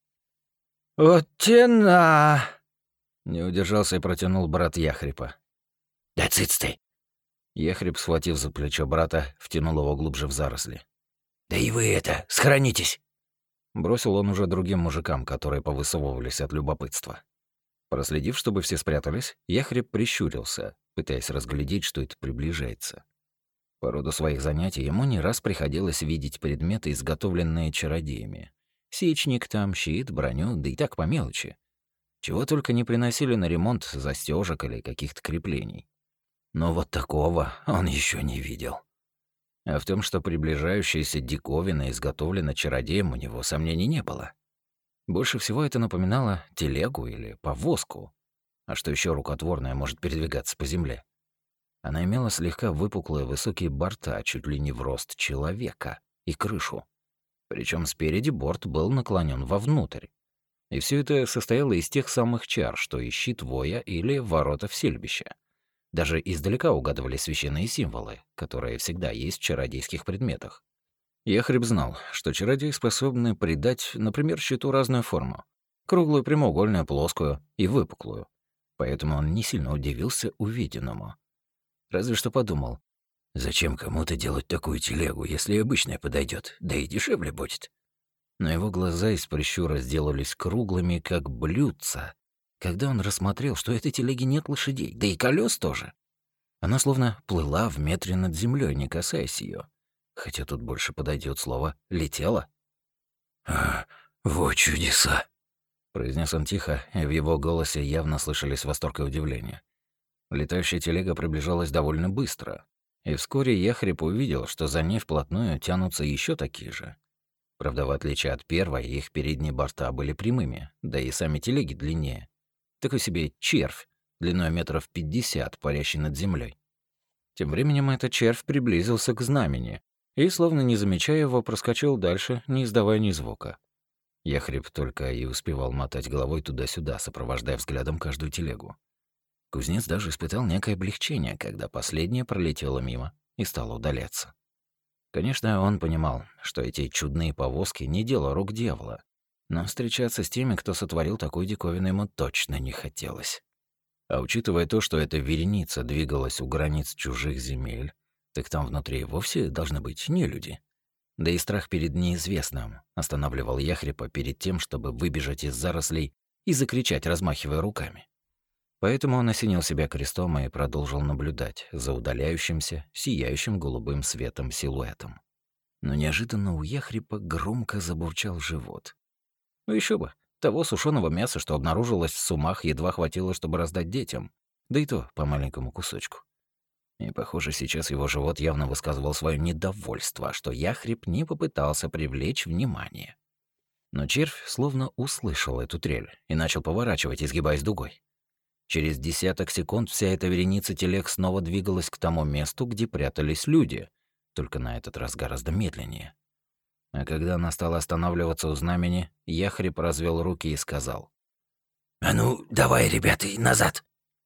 «Вот тена!» — не удержался и протянул брат Яхрепа. «Да цыц ты!» Яхреб, схватив за плечо брата, втянул его глубже в заросли. «Да и вы это, схоронитесь!» Бросил он уже другим мужикам, которые повысовывались от любопытства. Проследив, чтобы все спрятались, Яхреб прищурился, пытаясь разглядеть, что это приближается. По роду своих занятий ему не раз приходилось видеть предметы, изготовленные чародеями. Сечник там, щит, броню, да и так по мелочи. Чего только не приносили на ремонт застежек или каких-то креплений. Но вот такого он еще не видел. А в том, что приближающаяся диковина изготовлена чародеем, у него сомнений не было. Больше всего это напоминало телегу или повозку. А что еще рукотворное может передвигаться по земле? Она имела слегка выпуклые высокие борта, чуть ли не в рост человека, и крышу. Причем спереди борт был наклонен вовнутрь. И все это состояло из тех самых чар, что и щит воя или ворота в сельбище. Даже издалека угадывали священные символы, которые всегда есть в чародейских предметах. Яхреб знал, что чародеи способны придать, например, щиту разную форму. Круглую, прямоугольную, плоскую и выпуклую. Поэтому он не сильно удивился увиденному. Разве что подумал, Зачем кому-то делать такую телегу, если обычная подойдет, да и дешевле будет? Но его глаза из прищура сделались круглыми, как блюдца, когда он рассмотрел, что этой телеги нет лошадей, да и колес тоже. Она словно плыла в метре над землей, не касаясь ее, хотя тут больше подойдет слово «летела». «А, вот чудеса!» — произнес он тихо, и в его голосе явно слышались восторг и удивление. Летающая телега приближалась довольно быстро, и вскоре Яхреб увидел, что за ней вплотную тянутся еще такие же. Правда, в отличие от первой, их передние борта были прямыми, да и сами телеги длиннее. Такой себе червь, длиной метров пятьдесят, парящий над землей. Тем временем этот червь приблизился к знамени и, словно не замечая его, проскочил дальше, не издавая ни звука. Яхреб только и успевал мотать головой туда-сюда, сопровождая взглядом каждую телегу. Кузнец даже испытал некое облегчение, когда последняя пролетела мимо и стала удаляться. Конечно, он понимал, что эти чудные повозки — не дело рук дьявола, но встречаться с теми, кто сотворил такую диковину, ему точно не хотелось. А учитывая то, что эта вереница двигалась у границ чужих земель, так там внутри и вовсе должны быть нелюди. Да и страх перед неизвестным останавливал Яхрепа перед тем, чтобы выбежать из зарослей и закричать, размахивая руками. Поэтому он осенил себя крестом и продолжил наблюдать за удаляющимся, сияющим голубым светом силуэтом. Но неожиданно у Яхрепа громко забурчал живот. Ну еще бы, того сушеного мяса, что обнаружилось в сумах, едва хватило, чтобы раздать детям, да и то по маленькому кусочку. И, похоже, сейчас его живот явно высказывал свое недовольство, что Яхреб не попытался привлечь внимание. Но червь словно услышал эту трель и начал поворачивать, изгибаясь дугой. Через десяток секунд вся эта вереница телег снова двигалась к тому месту, где прятались люди, только на этот раз гораздо медленнее. А когда она стала останавливаться у знамени, Яхреб развел руки и сказал: «А ну, давай, ребята, назад!»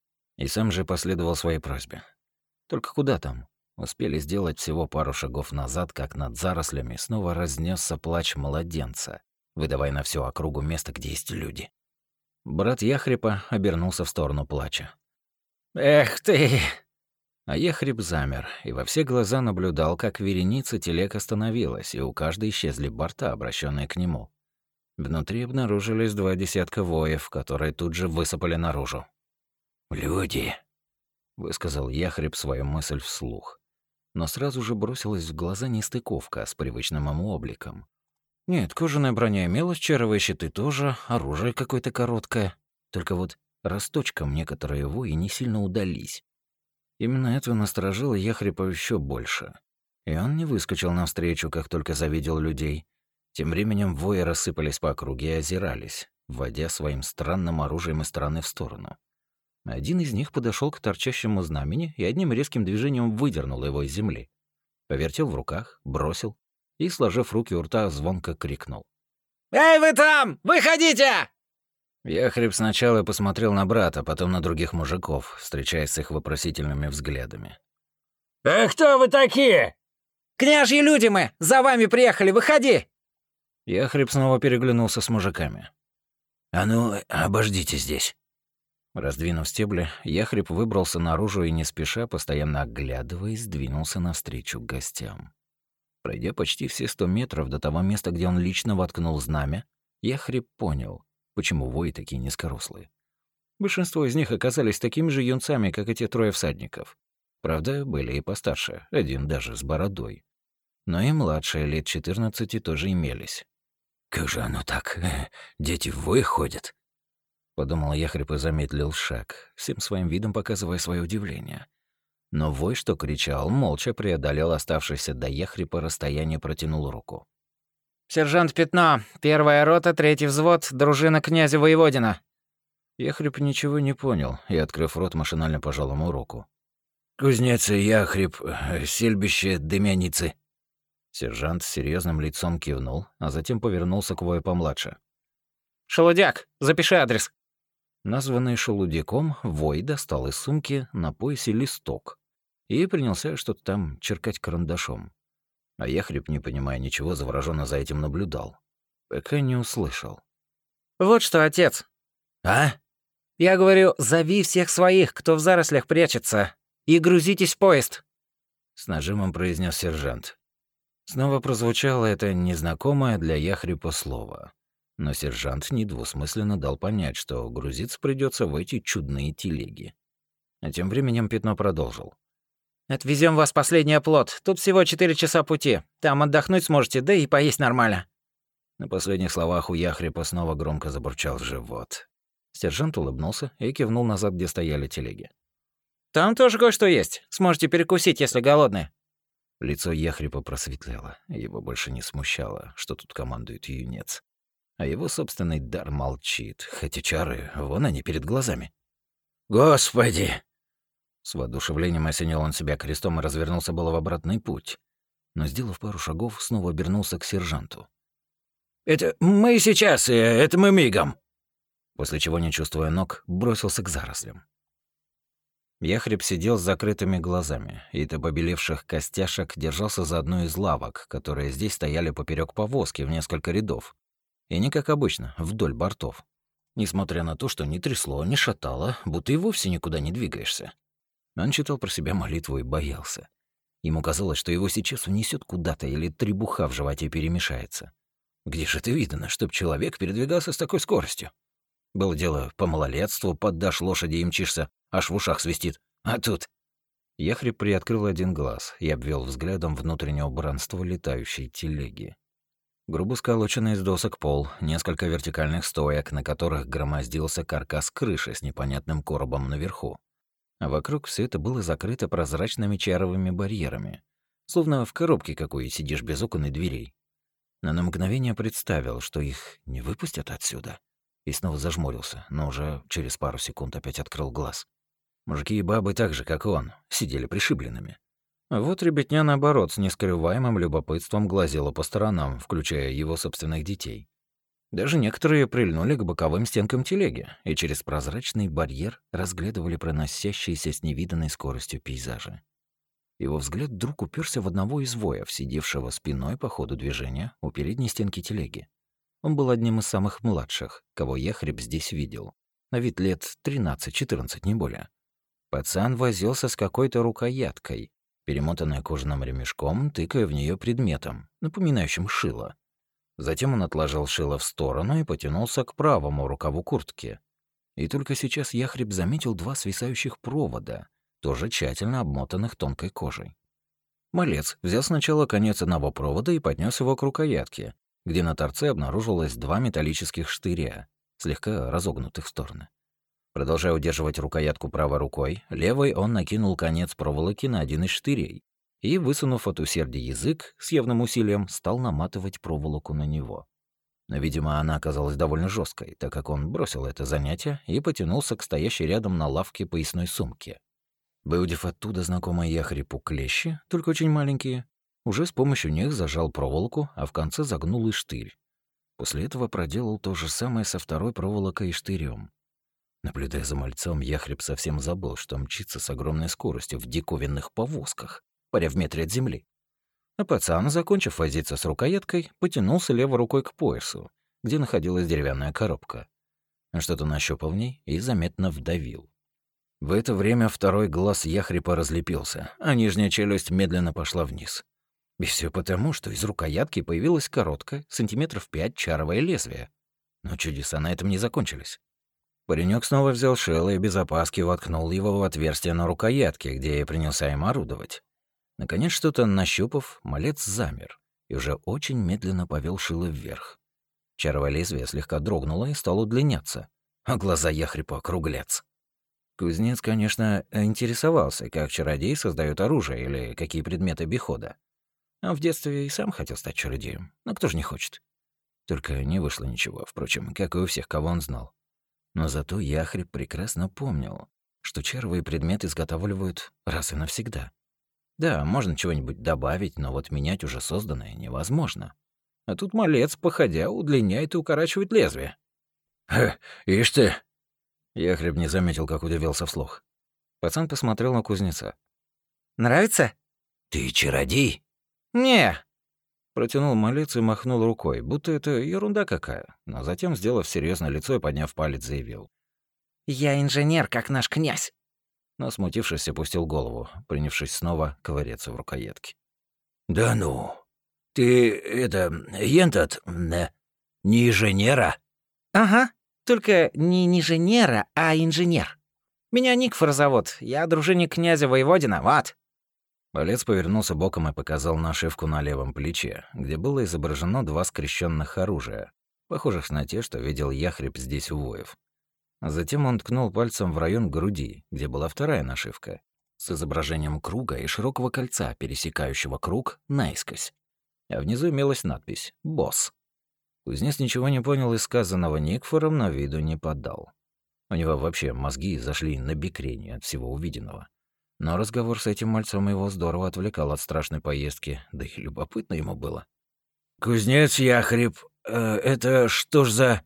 И сам же последовал своей просьбе. Только куда там? Успели сделать всего пару шагов назад, как над зарослями снова разнесся плач младенца, выдавая на всю округу место, где есть люди. Брат Яхрепа обернулся в сторону плача. «Эх ты!» А Яхреб замер и во все глаза наблюдал, как вереница телег остановилась, и у каждой исчезли борта, обращенные к нему. Внутри обнаружились два десятка воев, которые тут же высыпали наружу. «Люди!» — высказал Яхреб свою мысль вслух. Но сразу же бросилась в глаза нестыковка с привычным ему обликом. Нет, кожаная броня имелась, чаровые щиты тоже, оружие какое-то короткое. Только вот росточком некоторые его и не сильно удались. Именно это насторожило Яхрепа еще больше. И он не выскочил навстречу, как только завидел людей. Тем временем вои рассыпались по округе и озирались, вводя своим странным оружием из стороны в сторону. Один из них подошел к торчащему знамени и одним резким движением выдернул его из земли. Повертел в руках, бросил и, сложив руки у рта, звонко крикнул: «Эй, вы там! Выходите!» Яхреб сначала посмотрел на брата, потом на других мужиков, встречаясь с их вопросительными взглядами. «А кто вы такие?» «Княжьи люди мы! За вами приехали! Выходи!» Яхреб снова переглянулся с мужиками. «А ну, обождите здесь!» Раздвинув стебли, Яхреб выбрался наружу и, не спеша, постоянно оглядываясь, двинулся навстречу к гостям. Пройдя почти все сто метров до того места, где он лично воткнул знамя, Яхреб понял, почему вои такие низкорослые. Большинство из них оказались такими же юнцами, как и те трое всадников. Правда, были и постарше, один даже с бородой. Но и младшие, лет четырнадцати, тоже имелись. «Как же оно так? Дети в вой ходят?» Подумал Яхреб и замедлил шаг, всем своим видом показывая свое удивление. Но вой, что кричал, молча преодолел оставшееся до Яхрепа расстояние, протянул руку. «Сержант Пятно, первая рота, третий взвод, дружина князя Воеводина». Яхреб ничего не понял и, открыв рот, машинально пожал ему руку. «Кузнец Яхреб, сельбище Дымяницы». Сержант с серьезным лицом кивнул, а затем повернулся к вою помладше. «Шелудяк, запиши адрес». Названный шелудяком, вой достал из сумки на поясе листок и принялся что-то там черкать карандашом. А Яхреб, не понимая ничего, завороженно за этим наблюдал, пока не услышал. «Вот что, отец». «А?» «Я говорю, зови всех своих, кто в зарослях прячется, и грузитесь в поезд». С нажимом произнес сержант. Снова прозвучало это незнакомое для Яхрипа слово. Но сержант недвусмысленно дал понять, что грузиться придется в эти чудные телеги. А тем временем Пятно продолжил. «Отвезем вас в последний оплот. Тут всего четыре часа пути. Там отдохнуть сможете, да и поесть нормально». На последних словах у Яхрипа снова громко забурчал живот. Сержант улыбнулся и кивнул назад, где стояли телеги. «Там тоже кое-что есть. Сможете перекусить, если голодны». Лицо Яхрипа просветлело. Его больше не смущало, что тут командует юнец. А его собственный дар молчит, хотя чары, вон они перед глазами. «Господи!» С воодушевлением осенил он себя крестом и развернулся было в обратный путь. Но, сделав пару шагов, снова обернулся к сержанту. «Это мы сейчас, это мы мигом!» После чего, не чувствуя ног, бросился к зарослям. Яхреб сидел с закрытыми глазами и до побелевших костяшек держался за одну из лавок, которые здесь стояли поперек повозки в несколько рядов. И не как обычно, вдоль бортов. Несмотря на то, что ни трясло, ни шатало, будто и вовсе никуда не двигаешься. Он читал про себя молитву и боялся. Ему казалось, что его сейчас унесет куда-то или требуха в животе перемешается. Где же это видно, чтоб человек передвигался с такой скоростью? Было дело, по малолетству поддашь лошади и мчишься, аж в ушах свистит. А тут... Яхреб приоткрыл один глаз и обвел взглядом внутреннее убранство летающей телеги. Грубо сколоченный из досок пол, несколько вертикальных стоек, на которых громоздился каркас крыши с непонятным коробом наверху. А вокруг все это было закрыто прозрачными чаровыми барьерами, словно в коробке какой сидишь без окон и дверей. Но на мгновение представил, что их не выпустят отсюда, и снова зажмурился, но уже через пару секунд опять открыл глаз. Мужики и бабы так же, как он, сидели пришибленными. А вот ребятня, наоборот, с нескрываемым любопытством глазела по сторонам, включая его собственных детей. Даже некоторые прильнули к боковым стенкам телеги и через прозрачный барьер разглядывали проносящиеся с невиданной скоростью пейзажи. Его взгляд вдруг уперся в одного из воев, сидевшего спиной по ходу движения у передней стенки телеги. Он был одним из самых младших, кого Яхреб здесь видел. На вид лет тринадцать-четырнадцать, не более. Пацан возился с какой-то рукояткой, перемотанной кожаным ремешком, тыкая в нее предметом, напоминающим шило. Затем он отложил шило в сторону и потянулся к правому рукаву куртки. И только сейчас Яхреб заметил два свисающих провода, тоже тщательно обмотанных тонкой кожей. Малец взял сначала конец одного провода и поднес его к рукоятке, где на торце обнаружилось два металлических штыря, слегка разогнутых в стороны. Продолжая удерживать рукоятку правой рукой, левой он накинул конец проволоки на один из штырей и, высунув от усердия язык, с явным усилием стал наматывать проволоку на него. Но, видимо, она оказалась довольно жесткой, так как он бросил это занятие и потянулся к стоящей рядом на лавке поясной сумке. Выудив оттуда знакомые Яхрепу клещи, только очень маленькие, уже с помощью них зажал проволоку, а в конце загнул и штырь. После этого проделал то же самое со второй проволокой и штырем. Наблюдая за мальцом, Яхреб совсем забыл, что мчится с огромной скоростью в диковинных повозках, паря в метре от земли. А пацан, закончив возиться с рукояткой, потянулся левой рукой к поясу, где находилась деревянная коробка. Что-то нащупал в ней и заметно вдавил. В это время второй глаз Яхрепа разлепился, а нижняя челюсть медленно пошла вниз. И все потому, что из рукоятки появилось короткое, сантиметров пять, чаровое лезвие. Но чудеса на этом не закончились. Паренек снова взял шило и без опаски воткнул его в отверстие на рукоятке, где и принялся им орудовать. Наконец, что-то нащупав, малец замер и уже очень медленно повел шило вверх. Чаровое лезвие слегка дрогнуло и стало удлиняться, а глаза Яхрепа округляться. Кузнец, конечно, интересовался, как чародей создает оружие или какие предметы обихода. А в детстве и сам хотел стать чародеем, но кто же не хочет. Только не вышло ничего, впрочем, как и у всех, кого он знал. Но зато Яхреб прекрасно помнил, что чаровые предметы изготавливают раз и навсегда. Да, можно чего-нибудь добавить, но вот менять уже созданное невозможно. А тут малец, походя, удлиняет и укорачивает лезвие. «Ха, ишь ты!» Яхреб не заметил, как удивился вслух. Пацан посмотрел на кузнеца. «Нравится?» «Ты чародей?» «Не». Протянул малец и махнул рукой, будто это ерунда какая, но затем, сделав серьезное лицо и подняв палец, заявил. «Я инженер, как наш князь». но, смутившись, опустил голову, принявшись снова ковыряться в рукоятке. «Да ну, ты, это, ентот, э, не инженера?» «Ага, только не инженера, а инженер. Меня Никфор зовут, я дружинник князя Воеводина, вот». Болец повернулся боком и показал нашивку на левом плече, где было изображено два скрещенных оружия, похожих на те, что видел яхреб здесь у воев. Затем он ткнул пальцем в район груди, где была вторая нашивка, с изображением круга и широкого кольца, пересекающего круг наискось. А внизу имелась надпись «Босс». Кузнец ничего не понял из сказанного Никфором, но виду не подал. У него вообще мозги зашли на бекрень от всего увиденного. Но разговор с этим мальцом его здорово отвлекал от страшной поездки, да и любопытно ему было. «Кузнец Яхреб, э, это что ж за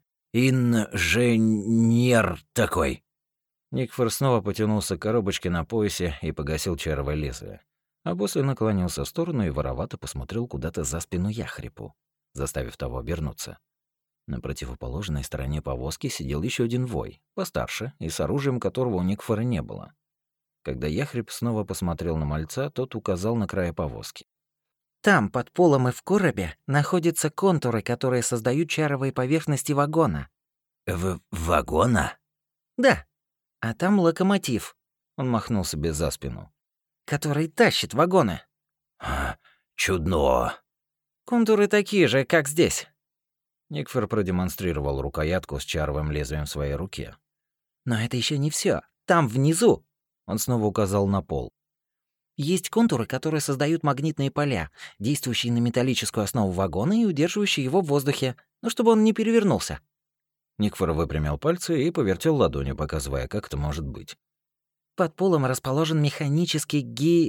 инженер такой?» Никфор снова потянулся к коробочке на поясе и погасил чаровое лезвие. А после наклонился в сторону и воровато посмотрел куда-то за спину Яхребу, заставив того обернуться. На противоположной стороне повозки сидел еще один вой, постарше, и с оружием которого у Никфора не было. Когда Яхреб снова посмотрел на мальца, тот указал на край повозки. «Там, под полом и в коробе, находятся контуры, которые создают чаровые поверхности вагона». «В вагона?» «Да. А там локомотив», — он махнул себе за спину, «который тащит вагоны». А, «Чудно». «Контуры такие же, как здесь». Никфор продемонстрировал рукоятку с чаровым лезвием в своей руке. «Но это еще не все. Там внизу», — он снова указал на пол, «есть контуры, которые создают магнитные поля, действующие на металлическую основу вагона и удерживающие его в воздухе, но чтобы он не перевернулся». Никфор выпрямил пальцы и повертел ладонью, показывая, как это может быть. «Под полом расположен механический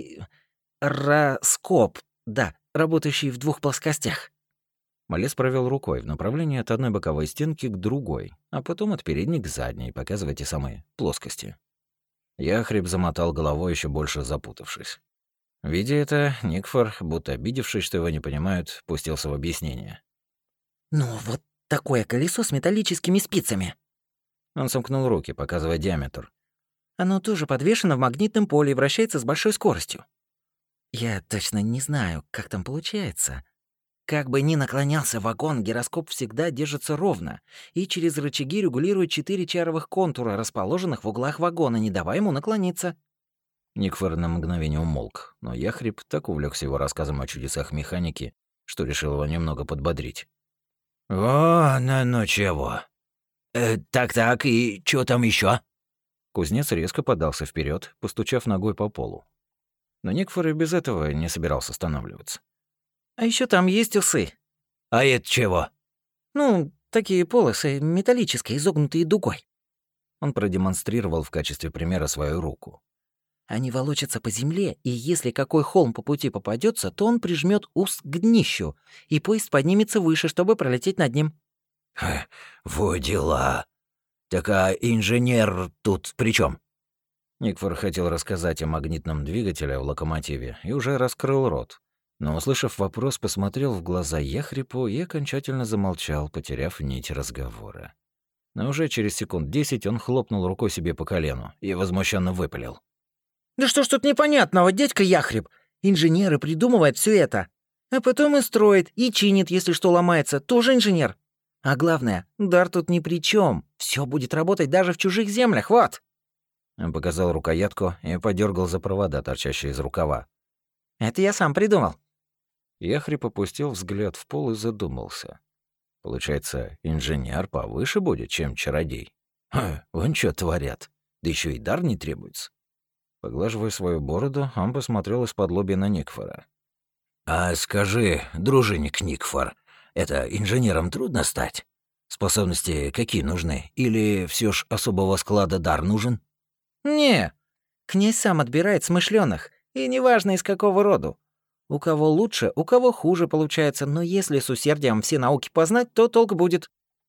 гироскоп, да, работающий в двух плоскостях». Малец провел рукой в направлении от одной боковой стенки к другой, а потом от передней к задней, показывая те самые плоскости. Яхреб замотал головой, еще больше запутавшись. Видя это, Никфор, будто обидевшись, что его не понимают, пустился в объяснение. «Ну, вот такое колесо с металлическими спицами». Он сомкнул руки, показывая диаметр. «Оно тоже подвешено в магнитном поле и вращается с большой скоростью. Я точно не знаю, как там получается. Как бы ни наклонялся вагон, гироскоп всегда держится ровно и через рычаги регулирует четыре чаровых контура, расположенных в углах вагона, не давая ему наклониться». Никфор на мгновение умолк, но Яхреб так увлекся его рассказом о чудесах механики, что решил его немного подбодрить. «О, ну, ну чего? Э, так-так, и что там еще? Кузнец резко подался вперед, постучав ногой по полу. Но Никфор и без этого не собирался останавливаться. «А еще там есть усы». «А это чего?» «Ну, такие полосы, металлические, изогнутые дугой». Он продемонстрировал в качестве примера свою руку. «Они волочатся по земле, и если какой холм по пути попадется, то он прижмет ус к днищу, и поезд поднимется выше, чтобы пролететь над ним». Ха, «Во дела. Так а инженер тут при чем? Никфор хотел рассказать о магнитном двигателе в локомотиве и уже раскрыл рот. Но, услышав вопрос, посмотрел в глаза Яхребу и окончательно замолчал, потеряв нить разговора. Но уже через секунд десять он хлопнул рукой себе по колену и возмущенно выпалил. «Да что ж тут непонятного, дядька Яхреб? Инженеры придумывают все это. А потом и строит, и чинит, если что ломается. Тоже инженер. А главное, дар тут ни при чем. Все будет работать даже в чужих землях, вот». Он показал рукоятку и подергал за провода, торчащие из рукава. «Это я сам придумал». Яхреб опустил взгляд в пол и задумался. Получается, инженер повыше будет, чем чародей. Ха, вон что творят. Да еще и дар не требуется. Поглаживая свою бороду, он посмотрел из-под лобья на Никфора. «А скажи, дружинник Никфор, это инженером трудно стать? Способности какие нужны? Или все ж особого склада дар нужен?» «Не, князь сам отбирает смышлёных, и неважно из какого роду. У кого лучше, у кого хуже получается, но если с усердием все науки познать, то толк будет».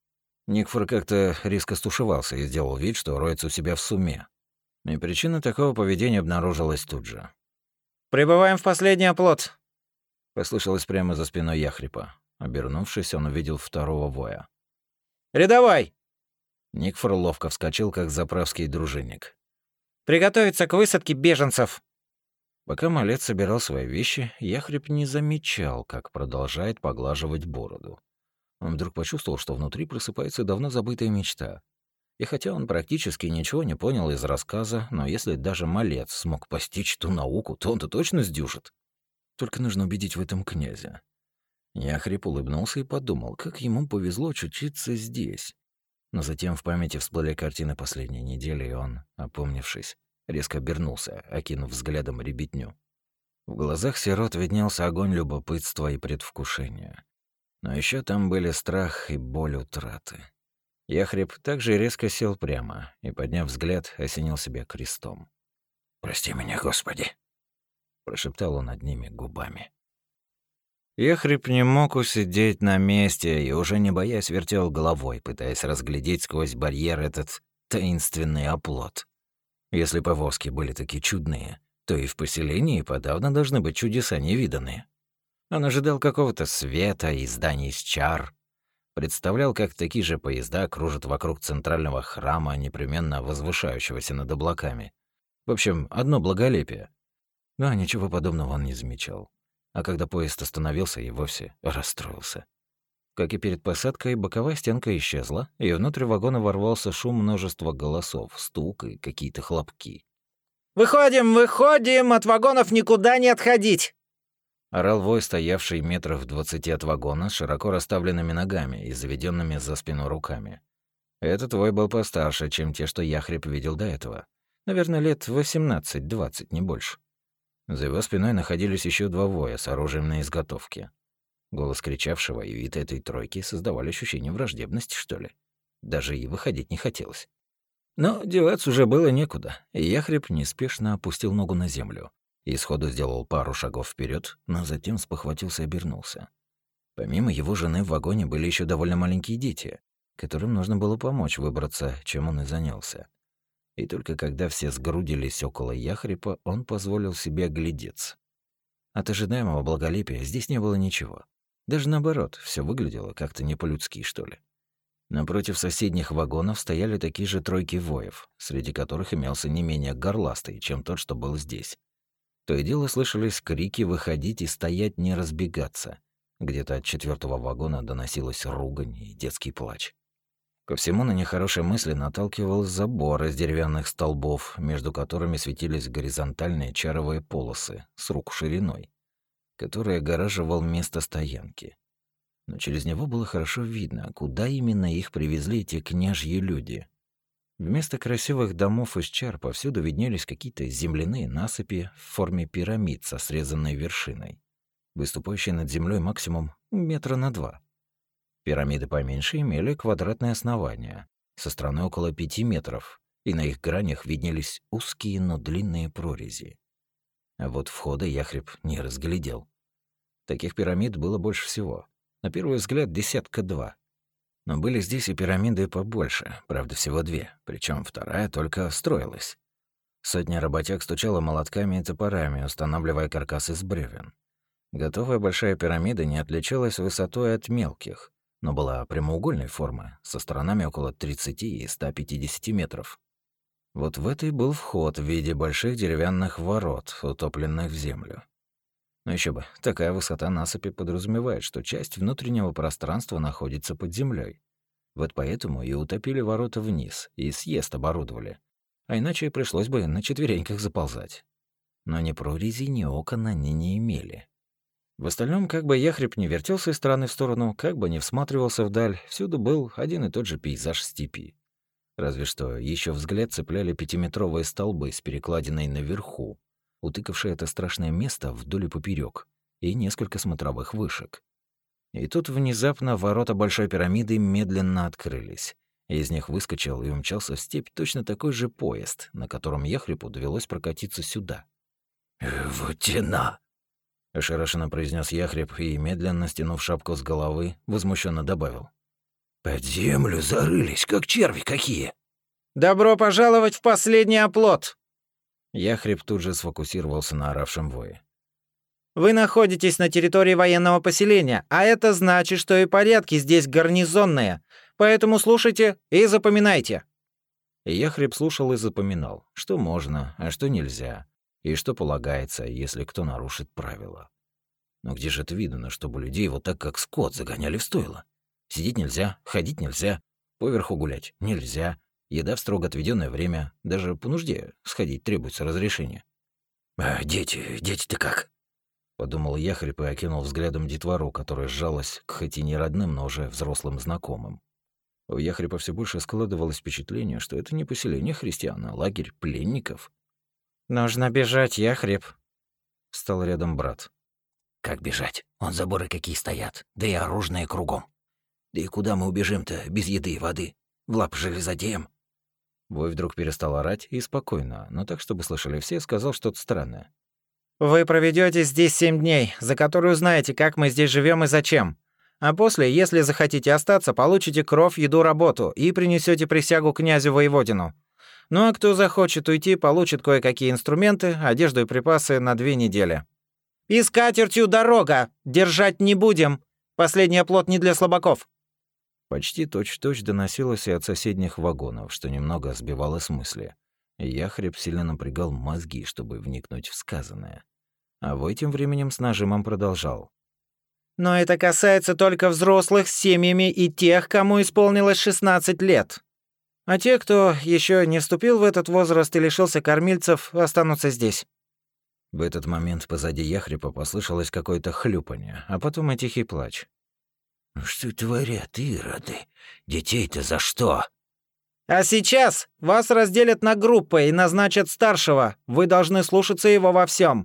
Никфор как-то резко стушевался и сделал вид, что роется у себя в суме. И причина такого поведения обнаружилась тут же. «Прибываем в последний оплот», — послышалось прямо за спиной Яхрепа. Обернувшись, он увидел второго воя. «Рядовой!» Никфор ловко вскочил, как заправский дружинник. Приготовиться к высадке беженцев!» Пока малец собирал свои вещи, Яхреб не замечал, как продолжает поглаживать бороду. Он вдруг почувствовал, что внутри просыпается давно забытая мечта. И хотя он практически ничего не понял из рассказа, но если даже малец смог постичь ту науку, то он-то точно сдюжит. Только нужно убедить в этом князя. Яхреб улыбнулся и подумал, как ему повезло очутиться здесь. Но затем в памяти всплыли картины последней недели, и он, опомнившись, резко обернулся, окинув взглядом ребятню. В глазах сирот виднелся огонь любопытства и предвкушения. Но еще там были страх и боль утраты. Яхреб также резко сел прямо и, подняв взгляд, осенил себя крестом. «Прости меня, Господи!» — прошептал он одними губами. Яхреб не мог усидеть на месте и, уже не боясь, вертел головой, пытаясь разглядеть сквозь барьер этот таинственный оплот. Если повозки были такие чудные, то и в поселении подавно должны быть чудеса невиданные. Он ожидал какого-то света и зданий из чар, представлял, как такие же поезда кружат вокруг центрального храма, непременно возвышающегося над облаками. В общем, одно благолепие. Но ничего подобного он не замечал. А когда поезд остановился, и вовсе расстроился. Как и перед посадкой, боковая стенка исчезла, и внутрь вагона ворвался шум множества голосов, стук и какие-то хлопки. «Выходим, выходим! От вагонов никуда не отходить!» Орал вой, стоявший метров в двадцати от вагона, с широко расставленными ногами и заведенными за спину руками. Этот вой был постарше, чем те, что Яхреб видел до этого. Наверное, лет восемнадцать-двадцать, не больше. За его спиной находились еще два воя с оружием на изготовке. Голос кричавшего и вид этой тройки создавали ощущение враждебности, что ли. Даже и выходить не хотелось. Но деваться уже было некуда, и Яхреб неспешно опустил ногу на землю и сходу сделал пару шагов вперед, но затем спохватился и обернулся. Помимо его жены в вагоне были еще довольно маленькие дети, которым нужно было помочь выбраться, чем он и занялся. И только когда все сгрудились около Яхрепа, он позволил себе оглядеться. От ожидаемого благолепия здесь не было ничего. Даже наоборот, все выглядело как-то не по-людски, что ли. Напротив соседних вагонов стояли такие же тройки воев, среди которых имелся не менее горластый, чем тот, что был здесь. То и дело слышались крики «выходить» и «стоять, не разбегаться». Где-то от четвертого вагона доносилась ругань и детский плач. Ко всему на нехорошие мысли наталкивал забор из деревянных столбов, между которыми светились горизонтальные чаровые полосы с руку шириной, который огораживал место стоянки. Но через него было хорошо видно, куда именно их привезли эти княжьи люди. Вместо красивых домов из чар повсюду виднелись какие-то земляные насыпи в форме пирамид со срезанной вершиной, выступающие над землей максимум метра на два. Пирамиды поменьше имели квадратное основание, со стороны около пяти метров, и на их гранях виднелись узкие, но длинные прорези. А вот входа Яхреб не разглядел. Таких пирамид было больше всего. На первый взгляд, десятка два. Но были здесь и пирамиды побольше, правда, всего две, причем вторая только строилась. Сотня работяг стучала молотками и топорами, устанавливая каркас из бревен. Готовая большая пирамида не отличалась высотой от мелких, но была прямоугольной формы, со сторонами около тридцати и ста пятидесяти метров. Вот в этой был вход в виде больших деревянных ворот, утопленных в землю. Но еще бы, такая высота насыпи подразумевает, что часть внутреннего пространства находится под землей. Вот поэтому и утопили ворота вниз, и съезд оборудовали. А иначе пришлось бы на четвереньках заползать. Но ни прорези, ни окон они не имели. В остальном, как бы Яхреб не вертелся из стороны в сторону, как бы не всматривался вдаль, всюду был один и тот же пейзаж степи. Разве что еще взгляд цепляли пятиметровые столбы с перекладиной наверху, утыкавшие это страшное место вдоль и поперёк, и несколько смотровых вышек. И тут внезапно ворота Большой пирамиды медленно открылись. Из них выскочил и умчался в степь точно такой же поезд, на котором Яхребу довелось прокатиться сюда. «Вот тена!» — ошарашенно произнес Яхреб и, медленно стянув шапку с головы, возмущенно добавил. «Под землю зарылись, как черви какие!» «Добро пожаловать в последний оплот!» Яхреб тут же сфокусировался на оравшем вое. «Вы находитесь на территории военного поселения, а это значит, что и порядки здесь гарнизонные, поэтому слушайте и запоминайте». И Яхреб слушал и запоминал, что можно, а что нельзя, и что полагается, если кто нарушит правила. Но где же это видно, чтобы людей вот так, как скот, загоняли в стойло? Сидеть нельзя, ходить нельзя, поверху гулять нельзя, еда в строго отведенное время, даже по нужде сходить требуется разрешение. «А дети, дети-то как?» — подумал Яхреб и окинул взглядом детвору, которая сжалась к хоть и не родным, но уже взрослым знакомым. У Яхрепа все больше складывалось впечатление, что это не поселение христиан, а лагерь пленников. «Нужно бежать, Яхреб», — встал рядом брат. «Как бежать? Вон заборы какие стоят, да и оружие кругом. Да и куда мы убежим-то без еды и воды? В лап железодеям?» Вой вдруг перестал орать и спокойно, но так, чтобы слышали все, сказал что-то странное. «Вы проведете здесь семь дней, за которые узнаете, как мы здесь живем и зачем. А после, если захотите остаться, получите кров, еду, работу и принесете присягу князю Воеводину. Ну а кто захочет уйти, получит кое-какие инструменты, одежду и припасы на две недели. И с катертью дорога! Держать не будем! Последний оплот не для слабаков!» Почти точь-в-точь доносилось и от соседних вагонов, что немного сбивало с мысли. И Яхреб сильно напрягал мозги, чтобы вникнуть в сказанное. А Вой тем временем с нажимом продолжал. «Но это касается только взрослых с семьями и тех, кому исполнилось шестнадцать лет. А те, кто еще не вступил в этот возраст и лишился кормильцев, останутся здесь». В этот момент позади Яхрепа послышалось какое-то хлюпанье, а потом и тихий плач. «Что творят ироды? Детей-то за что?» «А сейчас вас разделят на группы и назначат старшего. Вы должны слушаться его во всем.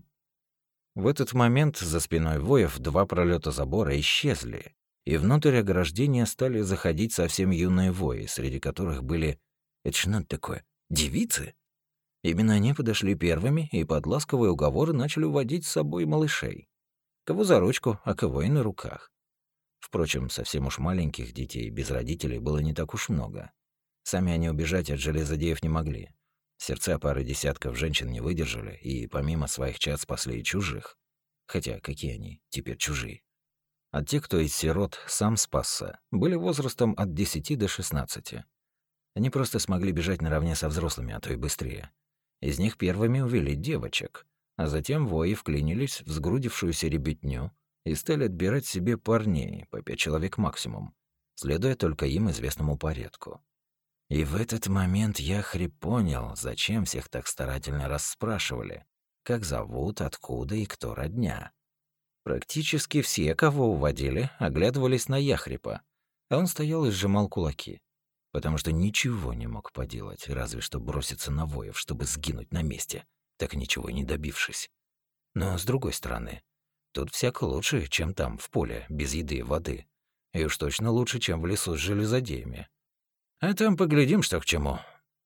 В этот момент за спиной воев два пролета забора исчезли, и внутрь ограждения стали заходить совсем юные вои, среди которых были... Это что такое? Девицы? Именно они подошли первыми и под ласковые уговоры начали уводить с собой малышей. Кого за ручку, а кого и на руках. Впрочем, совсем уж маленьких детей без родителей было не так уж много. Сами они убежать от железодеев не могли. Сердца пары десятков женщин не выдержали и помимо своих чад спасли и чужих. Хотя какие они теперь чужие? А те, кто из сирот сам спасся, были возрастом от десяти до шестнадцати. Они просто смогли бежать наравне со взрослыми, а то и быстрее. Из них первыми увели девочек, а затем вои вклинились в сгрудившуюся ребятню и стали отбирать себе парней, по пять человек максимум, следуя только им известному порядку. И в этот момент Яхреб понял, зачем всех так старательно расспрашивали, как зовут, откуда и кто родня. Практически все, кого уводили, оглядывались на Яхрепа, а он стоял и сжимал кулаки, потому что ничего не мог поделать, разве что броситься на воев, чтобы сгинуть на месте, так ничего и не добившись. Но с другой стороны, тут всяко лучше, чем там, в поле, без еды и воды, и уж точно лучше, чем в лесу с железодеями. А там поглядим, что к чему.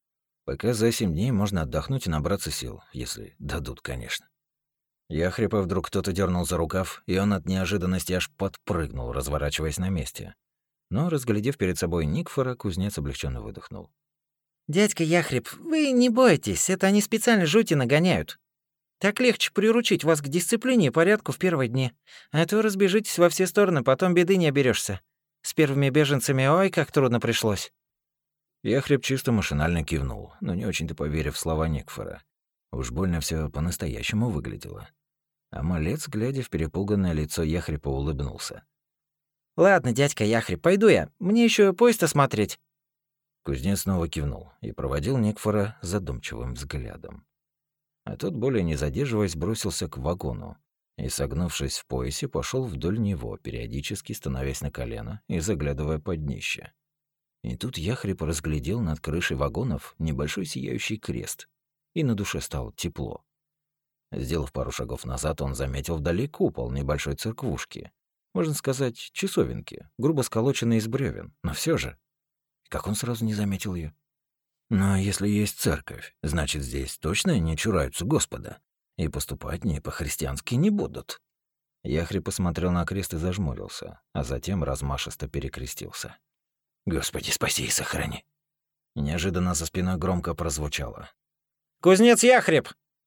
Пока за семь дней можно отдохнуть и набраться сил, если дадут, конечно. Яхрепа вдруг кто-то дернул за рукав, и он от неожиданности аж подпрыгнул, разворачиваясь на месте. Но, разглядев перед собой Никфора, кузнец облегченно выдохнул. «Дядька Яхреб, вы не бойтесь, это они специально жути нагоняют. Так легче приручить вас к дисциплине и порядку в первые дни. А то разбежитесь во все стороны, потом беды не оберешься. С первыми беженцами ой, как трудно пришлось». Яхреб чисто машинально кивнул, но не очень-то поверив в слова Никфора. Уж больно все по-настоящему выглядело. А малец, глядя в перепуганное лицо Яхрепа, улыбнулся. «Ладно, дядька Яхреб, пойду я. Мне еще поезд осмотреть». Кузнец снова кивнул и проводил Никфора задумчивым взглядом. А тот, более не задерживаясь, бросился к вагону и, согнувшись в поясе, пошел вдоль него, периодически становясь на колено и заглядывая под днище. И тут Яхреб разглядел над крышей вагонов небольшой сияющий крест, и на душе стало тепло. Сделав пару шагов назад, он заметил вдали купол небольшой церквушки. Можно сказать, часовенки, грубо сколоченные из бревен, но все же. Как он сразу не заметил ее? Но если есть церковь, значит, здесь точно не чураются Господа, и поступать не по-христиански не будут. Яхреб посмотрел на крест и зажмурился, а затем размашисто перекрестился. «Господи, спаси и сохрани!» Неожиданно за спиной громко прозвучало. «Кузнец Яхреб!»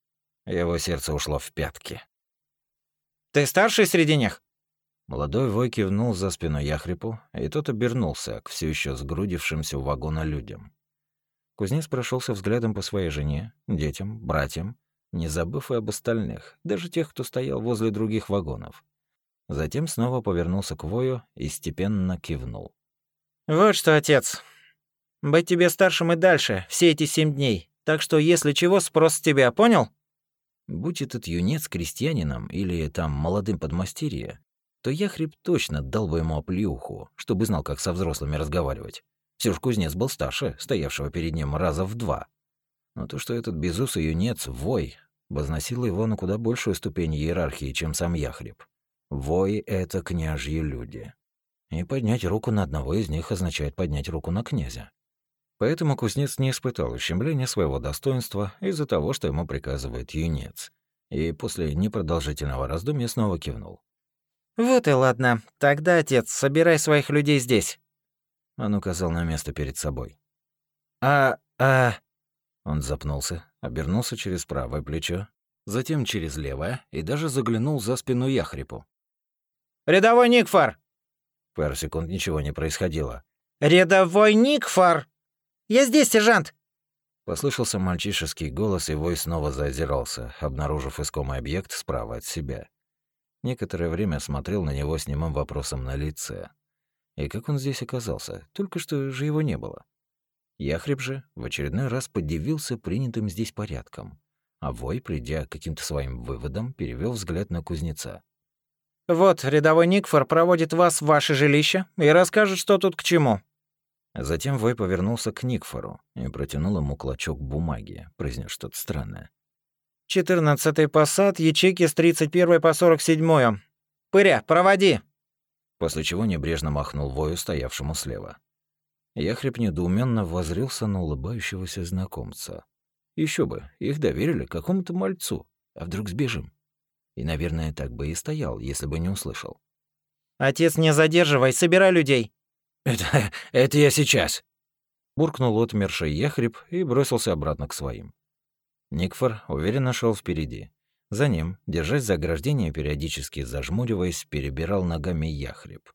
Его сердце ушло в пятки. «Ты старший среди них?» Молодой вой кивнул за спиной Яхрепу, и тот обернулся к все еще сгрудившимся у вагона людям. Кузнец прошелся взглядом по своей жене, детям, братьям, не забыв и об остальных, даже тех, кто стоял возле других вагонов. Затем снова повернулся к Вою и степенно кивнул. «Вот что, отец. Быть тебе старшим и дальше, все эти семь дней. Так что, если чего, спрос с тебя, понял?» Будь этот юнец крестьянином или там молодым подмастерье, то Яхреб точно дал бы ему оплеуху, чтобы знал, как со взрослыми разговаривать. Все ж кузнец был старше, стоявшего перед ним раза в два. Но то, что этот безусый юнец, Вой, возносило его на куда большую ступень иерархии, чем сам Яхреб. Вой — это княжьи люди. И поднять руку на одного из них означает поднять руку на князя. Поэтому кузнец не испытал ущемления своего достоинства из-за того, что ему приказывает юнец. И после непродолжительного раздумья снова кивнул. «Вот и ладно. Тогда, отец, собирай своих людей здесь». Он указал на место перед собой. «А... а...» Он запнулся, обернулся через правое плечо, затем через левое и даже заглянул за спину Яхрепу. «Рядовой Никфор!» Пару секунд ничего не происходило. «Рядовой Никфор! Я здесь, сержант!» Послышался мальчишеский голос, и Вой снова заозирался, обнаружив искомый объект справа от себя. Некоторое время смотрел на него с немым вопросом на лице. И как он здесь оказался? Только что же его не было. Яхреб же в очередной раз подивился принятым здесь порядком, а Вой, придя к каким-то своим выводам, перевел взгляд на кузнеца. «Вот, рядовой Никфор проводит вас в ваше жилище и расскажет, что тут к чему». Затем Вой повернулся к Никфору и протянул ему клочок бумаги, произнес что-то странное. «Четырнадцатый посад, ячейки с тридцать первой по сорок седьмую. Пыря, проводи!» После чего небрежно махнул Вою, стоявшему слева. Яхреб недоуменно воззрился на улыбающегося знакомца. Еще бы, их доверили какому-то мальцу. А вдруг сбежим? И, наверное, так бы и стоял, если бы не услышал. «Отец, не задерживай, собирай людей!» «Это... это я сейчас!» Буркнул отмерший Яхреб и бросился обратно к своим. Никфор уверенно шел впереди. За ним, держась за ограждение, периодически зажмуриваясь, перебирал ногами Яхреб.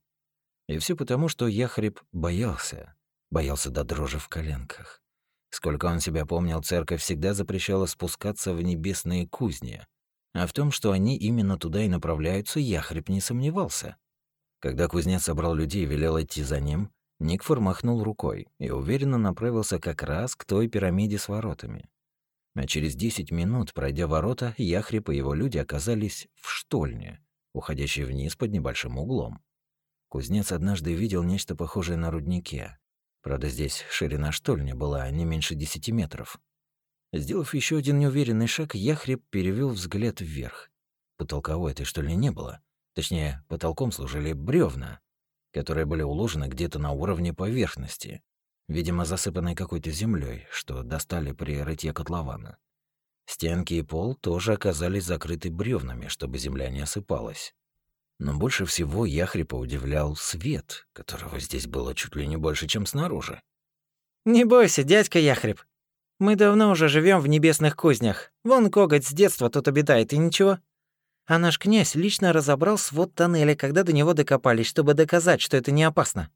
И все потому, что Яхреб боялся. Боялся до дрожи в коленках. Сколько он себя помнил, церковь всегда запрещала спускаться в небесные кузни. А в том, что они именно туда и направляются, Яхреб не сомневался. Когда кузнец собрал людей и велел идти за ним, Никфор махнул рукой и уверенно направился как раз к той пирамиде с воротами. А через десять минут, пройдя ворота, Яхреб и его люди оказались в штольне, уходящей вниз под небольшим углом. Кузнец однажды видел нечто похожее на руднике. Правда, здесь ширина штольни была не меньше десяти метров. Сделав еще один неуверенный шаг, Яхреб перевел взгляд вверх. Потолка у этой штольни не было. Точнее, потолком служили бревна, которые были уложены где-то на уровне поверхности, видимо, засыпанной какой-то землей, что достали при рытье котлована. Стенки и пол тоже оказались закрыты бревнами, чтобы земля не осыпалась. Но больше всего Яхрепа удивлял свет, которого здесь было чуть ли не больше, чем снаружи. «Не бойся, дядька Яхреб. Мы давно уже живем в небесных кузнях. Вон коготь с детства тут обитает, и ничего. А наш князь лично разобрал свод тоннеля, когда до него докопались, чтобы доказать, что это не опасно».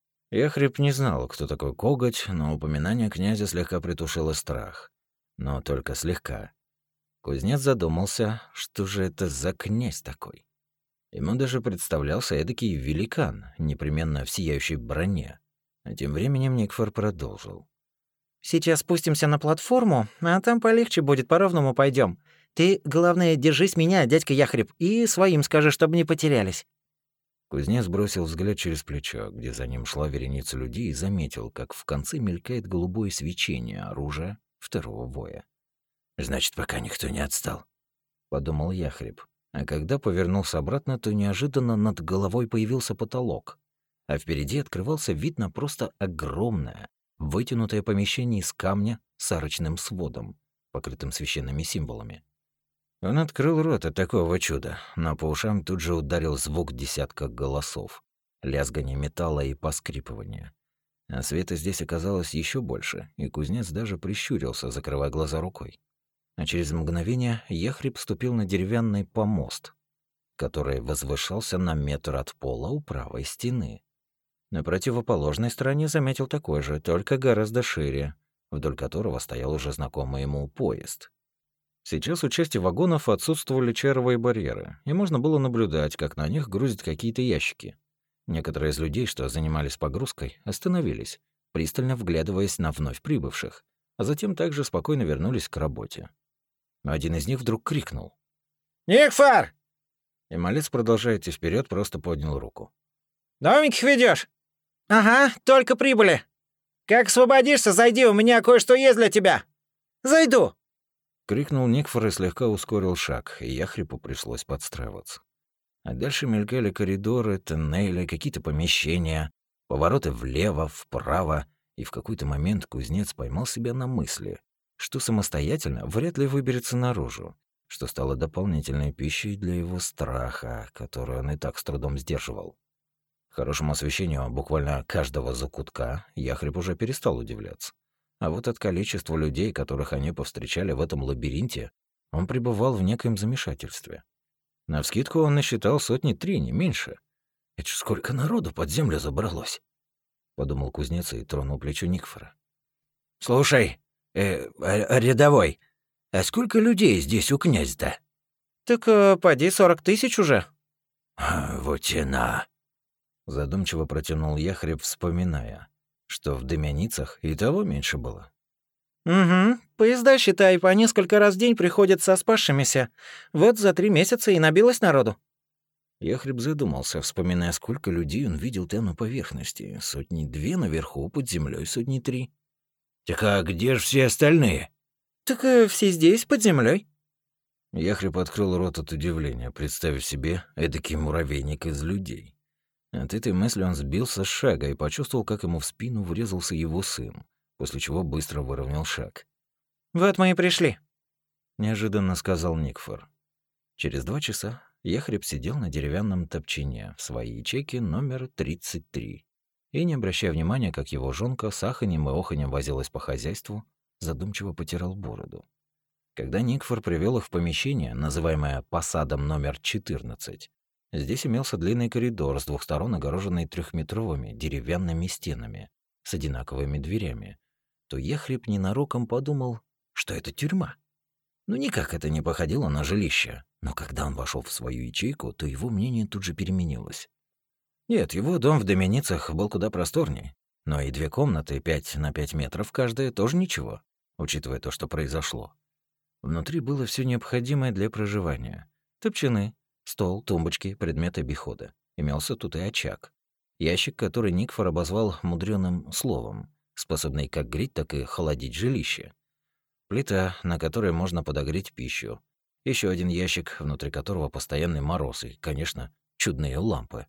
Яхреб не знал, кто такой коготь, но упоминание князя слегка притушило страх. Но только слегка. Кузнец задумался, что же это за князь такой. Ему даже представлялся эдакий великан, непременно в сияющей броне. А тем временем Никфор продолжил. «Сейчас спустимся на платформу, а там полегче будет, по-ровному пойдем. Ты, главное, держись меня, дядька Яхреб, и своим скажи, чтобы не потерялись». Кузнец бросил взгляд через плечо, где за ним шла вереница людей, и заметил, как в конце мелькает голубое свечение оружия второго воя. «Значит, пока никто не отстал», — подумал Яхреб. А когда повернулся обратно, то неожиданно над головой появился потолок, а впереди открывался вид на просто огромное, вытянутое помещение из камня с арочным сводом, покрытым священными символами. Он открыл рот от такого чуда, но по ушам тут же ударил звук десятка голосов, лязгание металла и поскрипывание. А света здесь оказалось еще больше, и кузнец даже прищурился, закрывая глаза рукой. А через мгновение Яхреб ступил на деревянный помост, который возвышался на метр от пола у правой стены. На противоположной стороне заметил такой же, только гораздо шире. вдоль которого стоял уже знакомый ему поезд. Сейчас у части вагонов отсутствовали чаровые барьеры, и можно было наблюдать, как на них грузят какие-то ящики. Некоторые из людей, что занимались погрузкой, остановились, пристально вглядываясь на вновь прибывших, а затем также спокойно вернулись к работе. Один из них вдруг крикнул: «Никфор!» И малец, продолжая идти вперед, просто поднял руку. «Домик ведёшь?» «Ага, только прибыли. Как освободишься, зайди, у меня кое-что есть для тебя. Зайду!» Крикнул Никфор и слегка ускорил шаг, и Яхрипу пришлось подстраиваться. А дальше мелькали коридоры, тоннели, какие-то помещения, повороты влево, вправо, и в какой-то момент кузнец поймал себя на мысли, что самостоятельно вряд ли выберется наружу, что стало дополнительной пищей для его страха, который он и так с трудом сдерживал. Хорошему освещению буквально каждого закутка Яхрип уже перестал удивляться. А вот от количества людей, которых они повстречали в этом лабиринте, он пребывал в некоем замешательстве. Навскидку он насчитал сотни три, не меньше. «Это ж сколько народу под землю забралось!» — подумал кузнец и тронул плечо Никфора. «Слушай, э, а, рядовой, а сколько людей здесь у князя-то?» «Так э, поди сорок тысяч уже». А, «Вот и на!» — задумчиво протянул Яхреб, вспоминая, что в Демяницах и того меньше было. «Угу. Поезда, считай, по несколько раз в день приходят со спасшимися. Вот за три месяца и набилось народу». Яхреб задумался, вспоминая, сколько людей он видел там на поверхности. Сотни две наверху, под землей сотни три. «Так а где же все остальные?» «Так э, все здесь, под землей. Яхреб открыл рот от удивления, представив себе эдакий муравейник из людей. От этой мысли он сбился с шага и почувствовал, как ему в спину врезался его сын, после чего быстро выровнял шаг. «Вот мы и пришли», — неожиданно сказал Никфор. Через два часа Яхреб сидел на деревянном топчине в своей ячейке номер тридцать три и, не обращая внимания, как его жонка с аханьем и оханьем возилась по хозяйству, задумчиво потирал бороду. Когда Никфор привел их в помещение, называемое посадом номер четырнадцать, здесь имелся длинный коридор с двух сторон, огороженный трехметровыми деревянными стенами с одинаковыми дверями, то Яхреб ненароком подумал, что это тюрьма. Ну, никак это не походило на жилище, но когда он вошел в свою ячейку, то его мнение тут же переменилось. Нет, его дом в Доминицах был куда просторнее, но и две комнаты пять на пять метров каждая тоже ничего, учитывая то, что произошло. Внутри было все необходимое для проживания. Топчаны, стол, тумбочки, предметы обихода. Имелся тут и очаг. Ящик, который Никфор обозвал мудрёным словом, способный как греть, так и холодить жилище. Плита, на которой можно подогреть пищу. Еще один ящик, внутри которого постоянный мороз и, конечно, чудные лампы.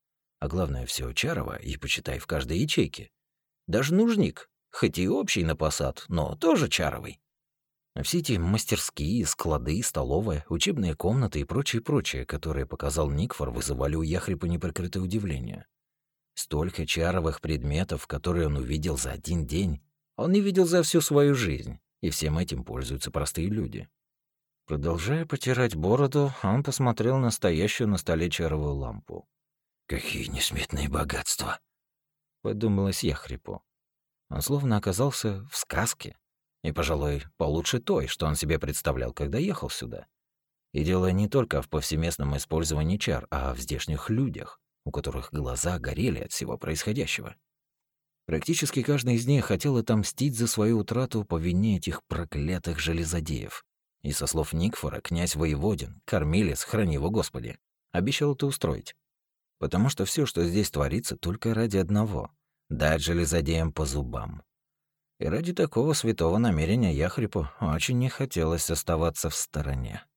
А главное, все чарово и, почитай, в каждой ячейке. Даже нужник, хоть и общий на посад, но тоже чаровый. А все эти мастерские, склады, столовая, учебные комнаты и прочее-прочее, которые показал Никфор, вызывали у Яхрипа неприкрытое удивление. Столько чаровых предметов, которые он увидел за один день, он не видел за всю свою жизнь, и всем этим пользуются простые люди. Продолжая потирать бороду, он посмотрел на стоящую на столе чаровую лампу. «Какие несметные богатства!» — подумалось Яхрипу. Он словно оказался в сказке. И, пожалуй, получше той, что он себе представлял, когда ехал сюда. И дело не только в повсеместном использовании чар, а в здешних людях, у которых глаза горели от всего происходящего. Практически каждый из них хотел отомстить за свою утрату по вине этих проклятых железодеев. И со слов Никфора, князь Воеводин, кормилец, храни его Господи, обещал это устроить. Потому что все, что здесь творится, только ради одного — дать железодеям по зубам. И ради такого святого намерения Яхрипу очень не хотелось оставаться в стороне.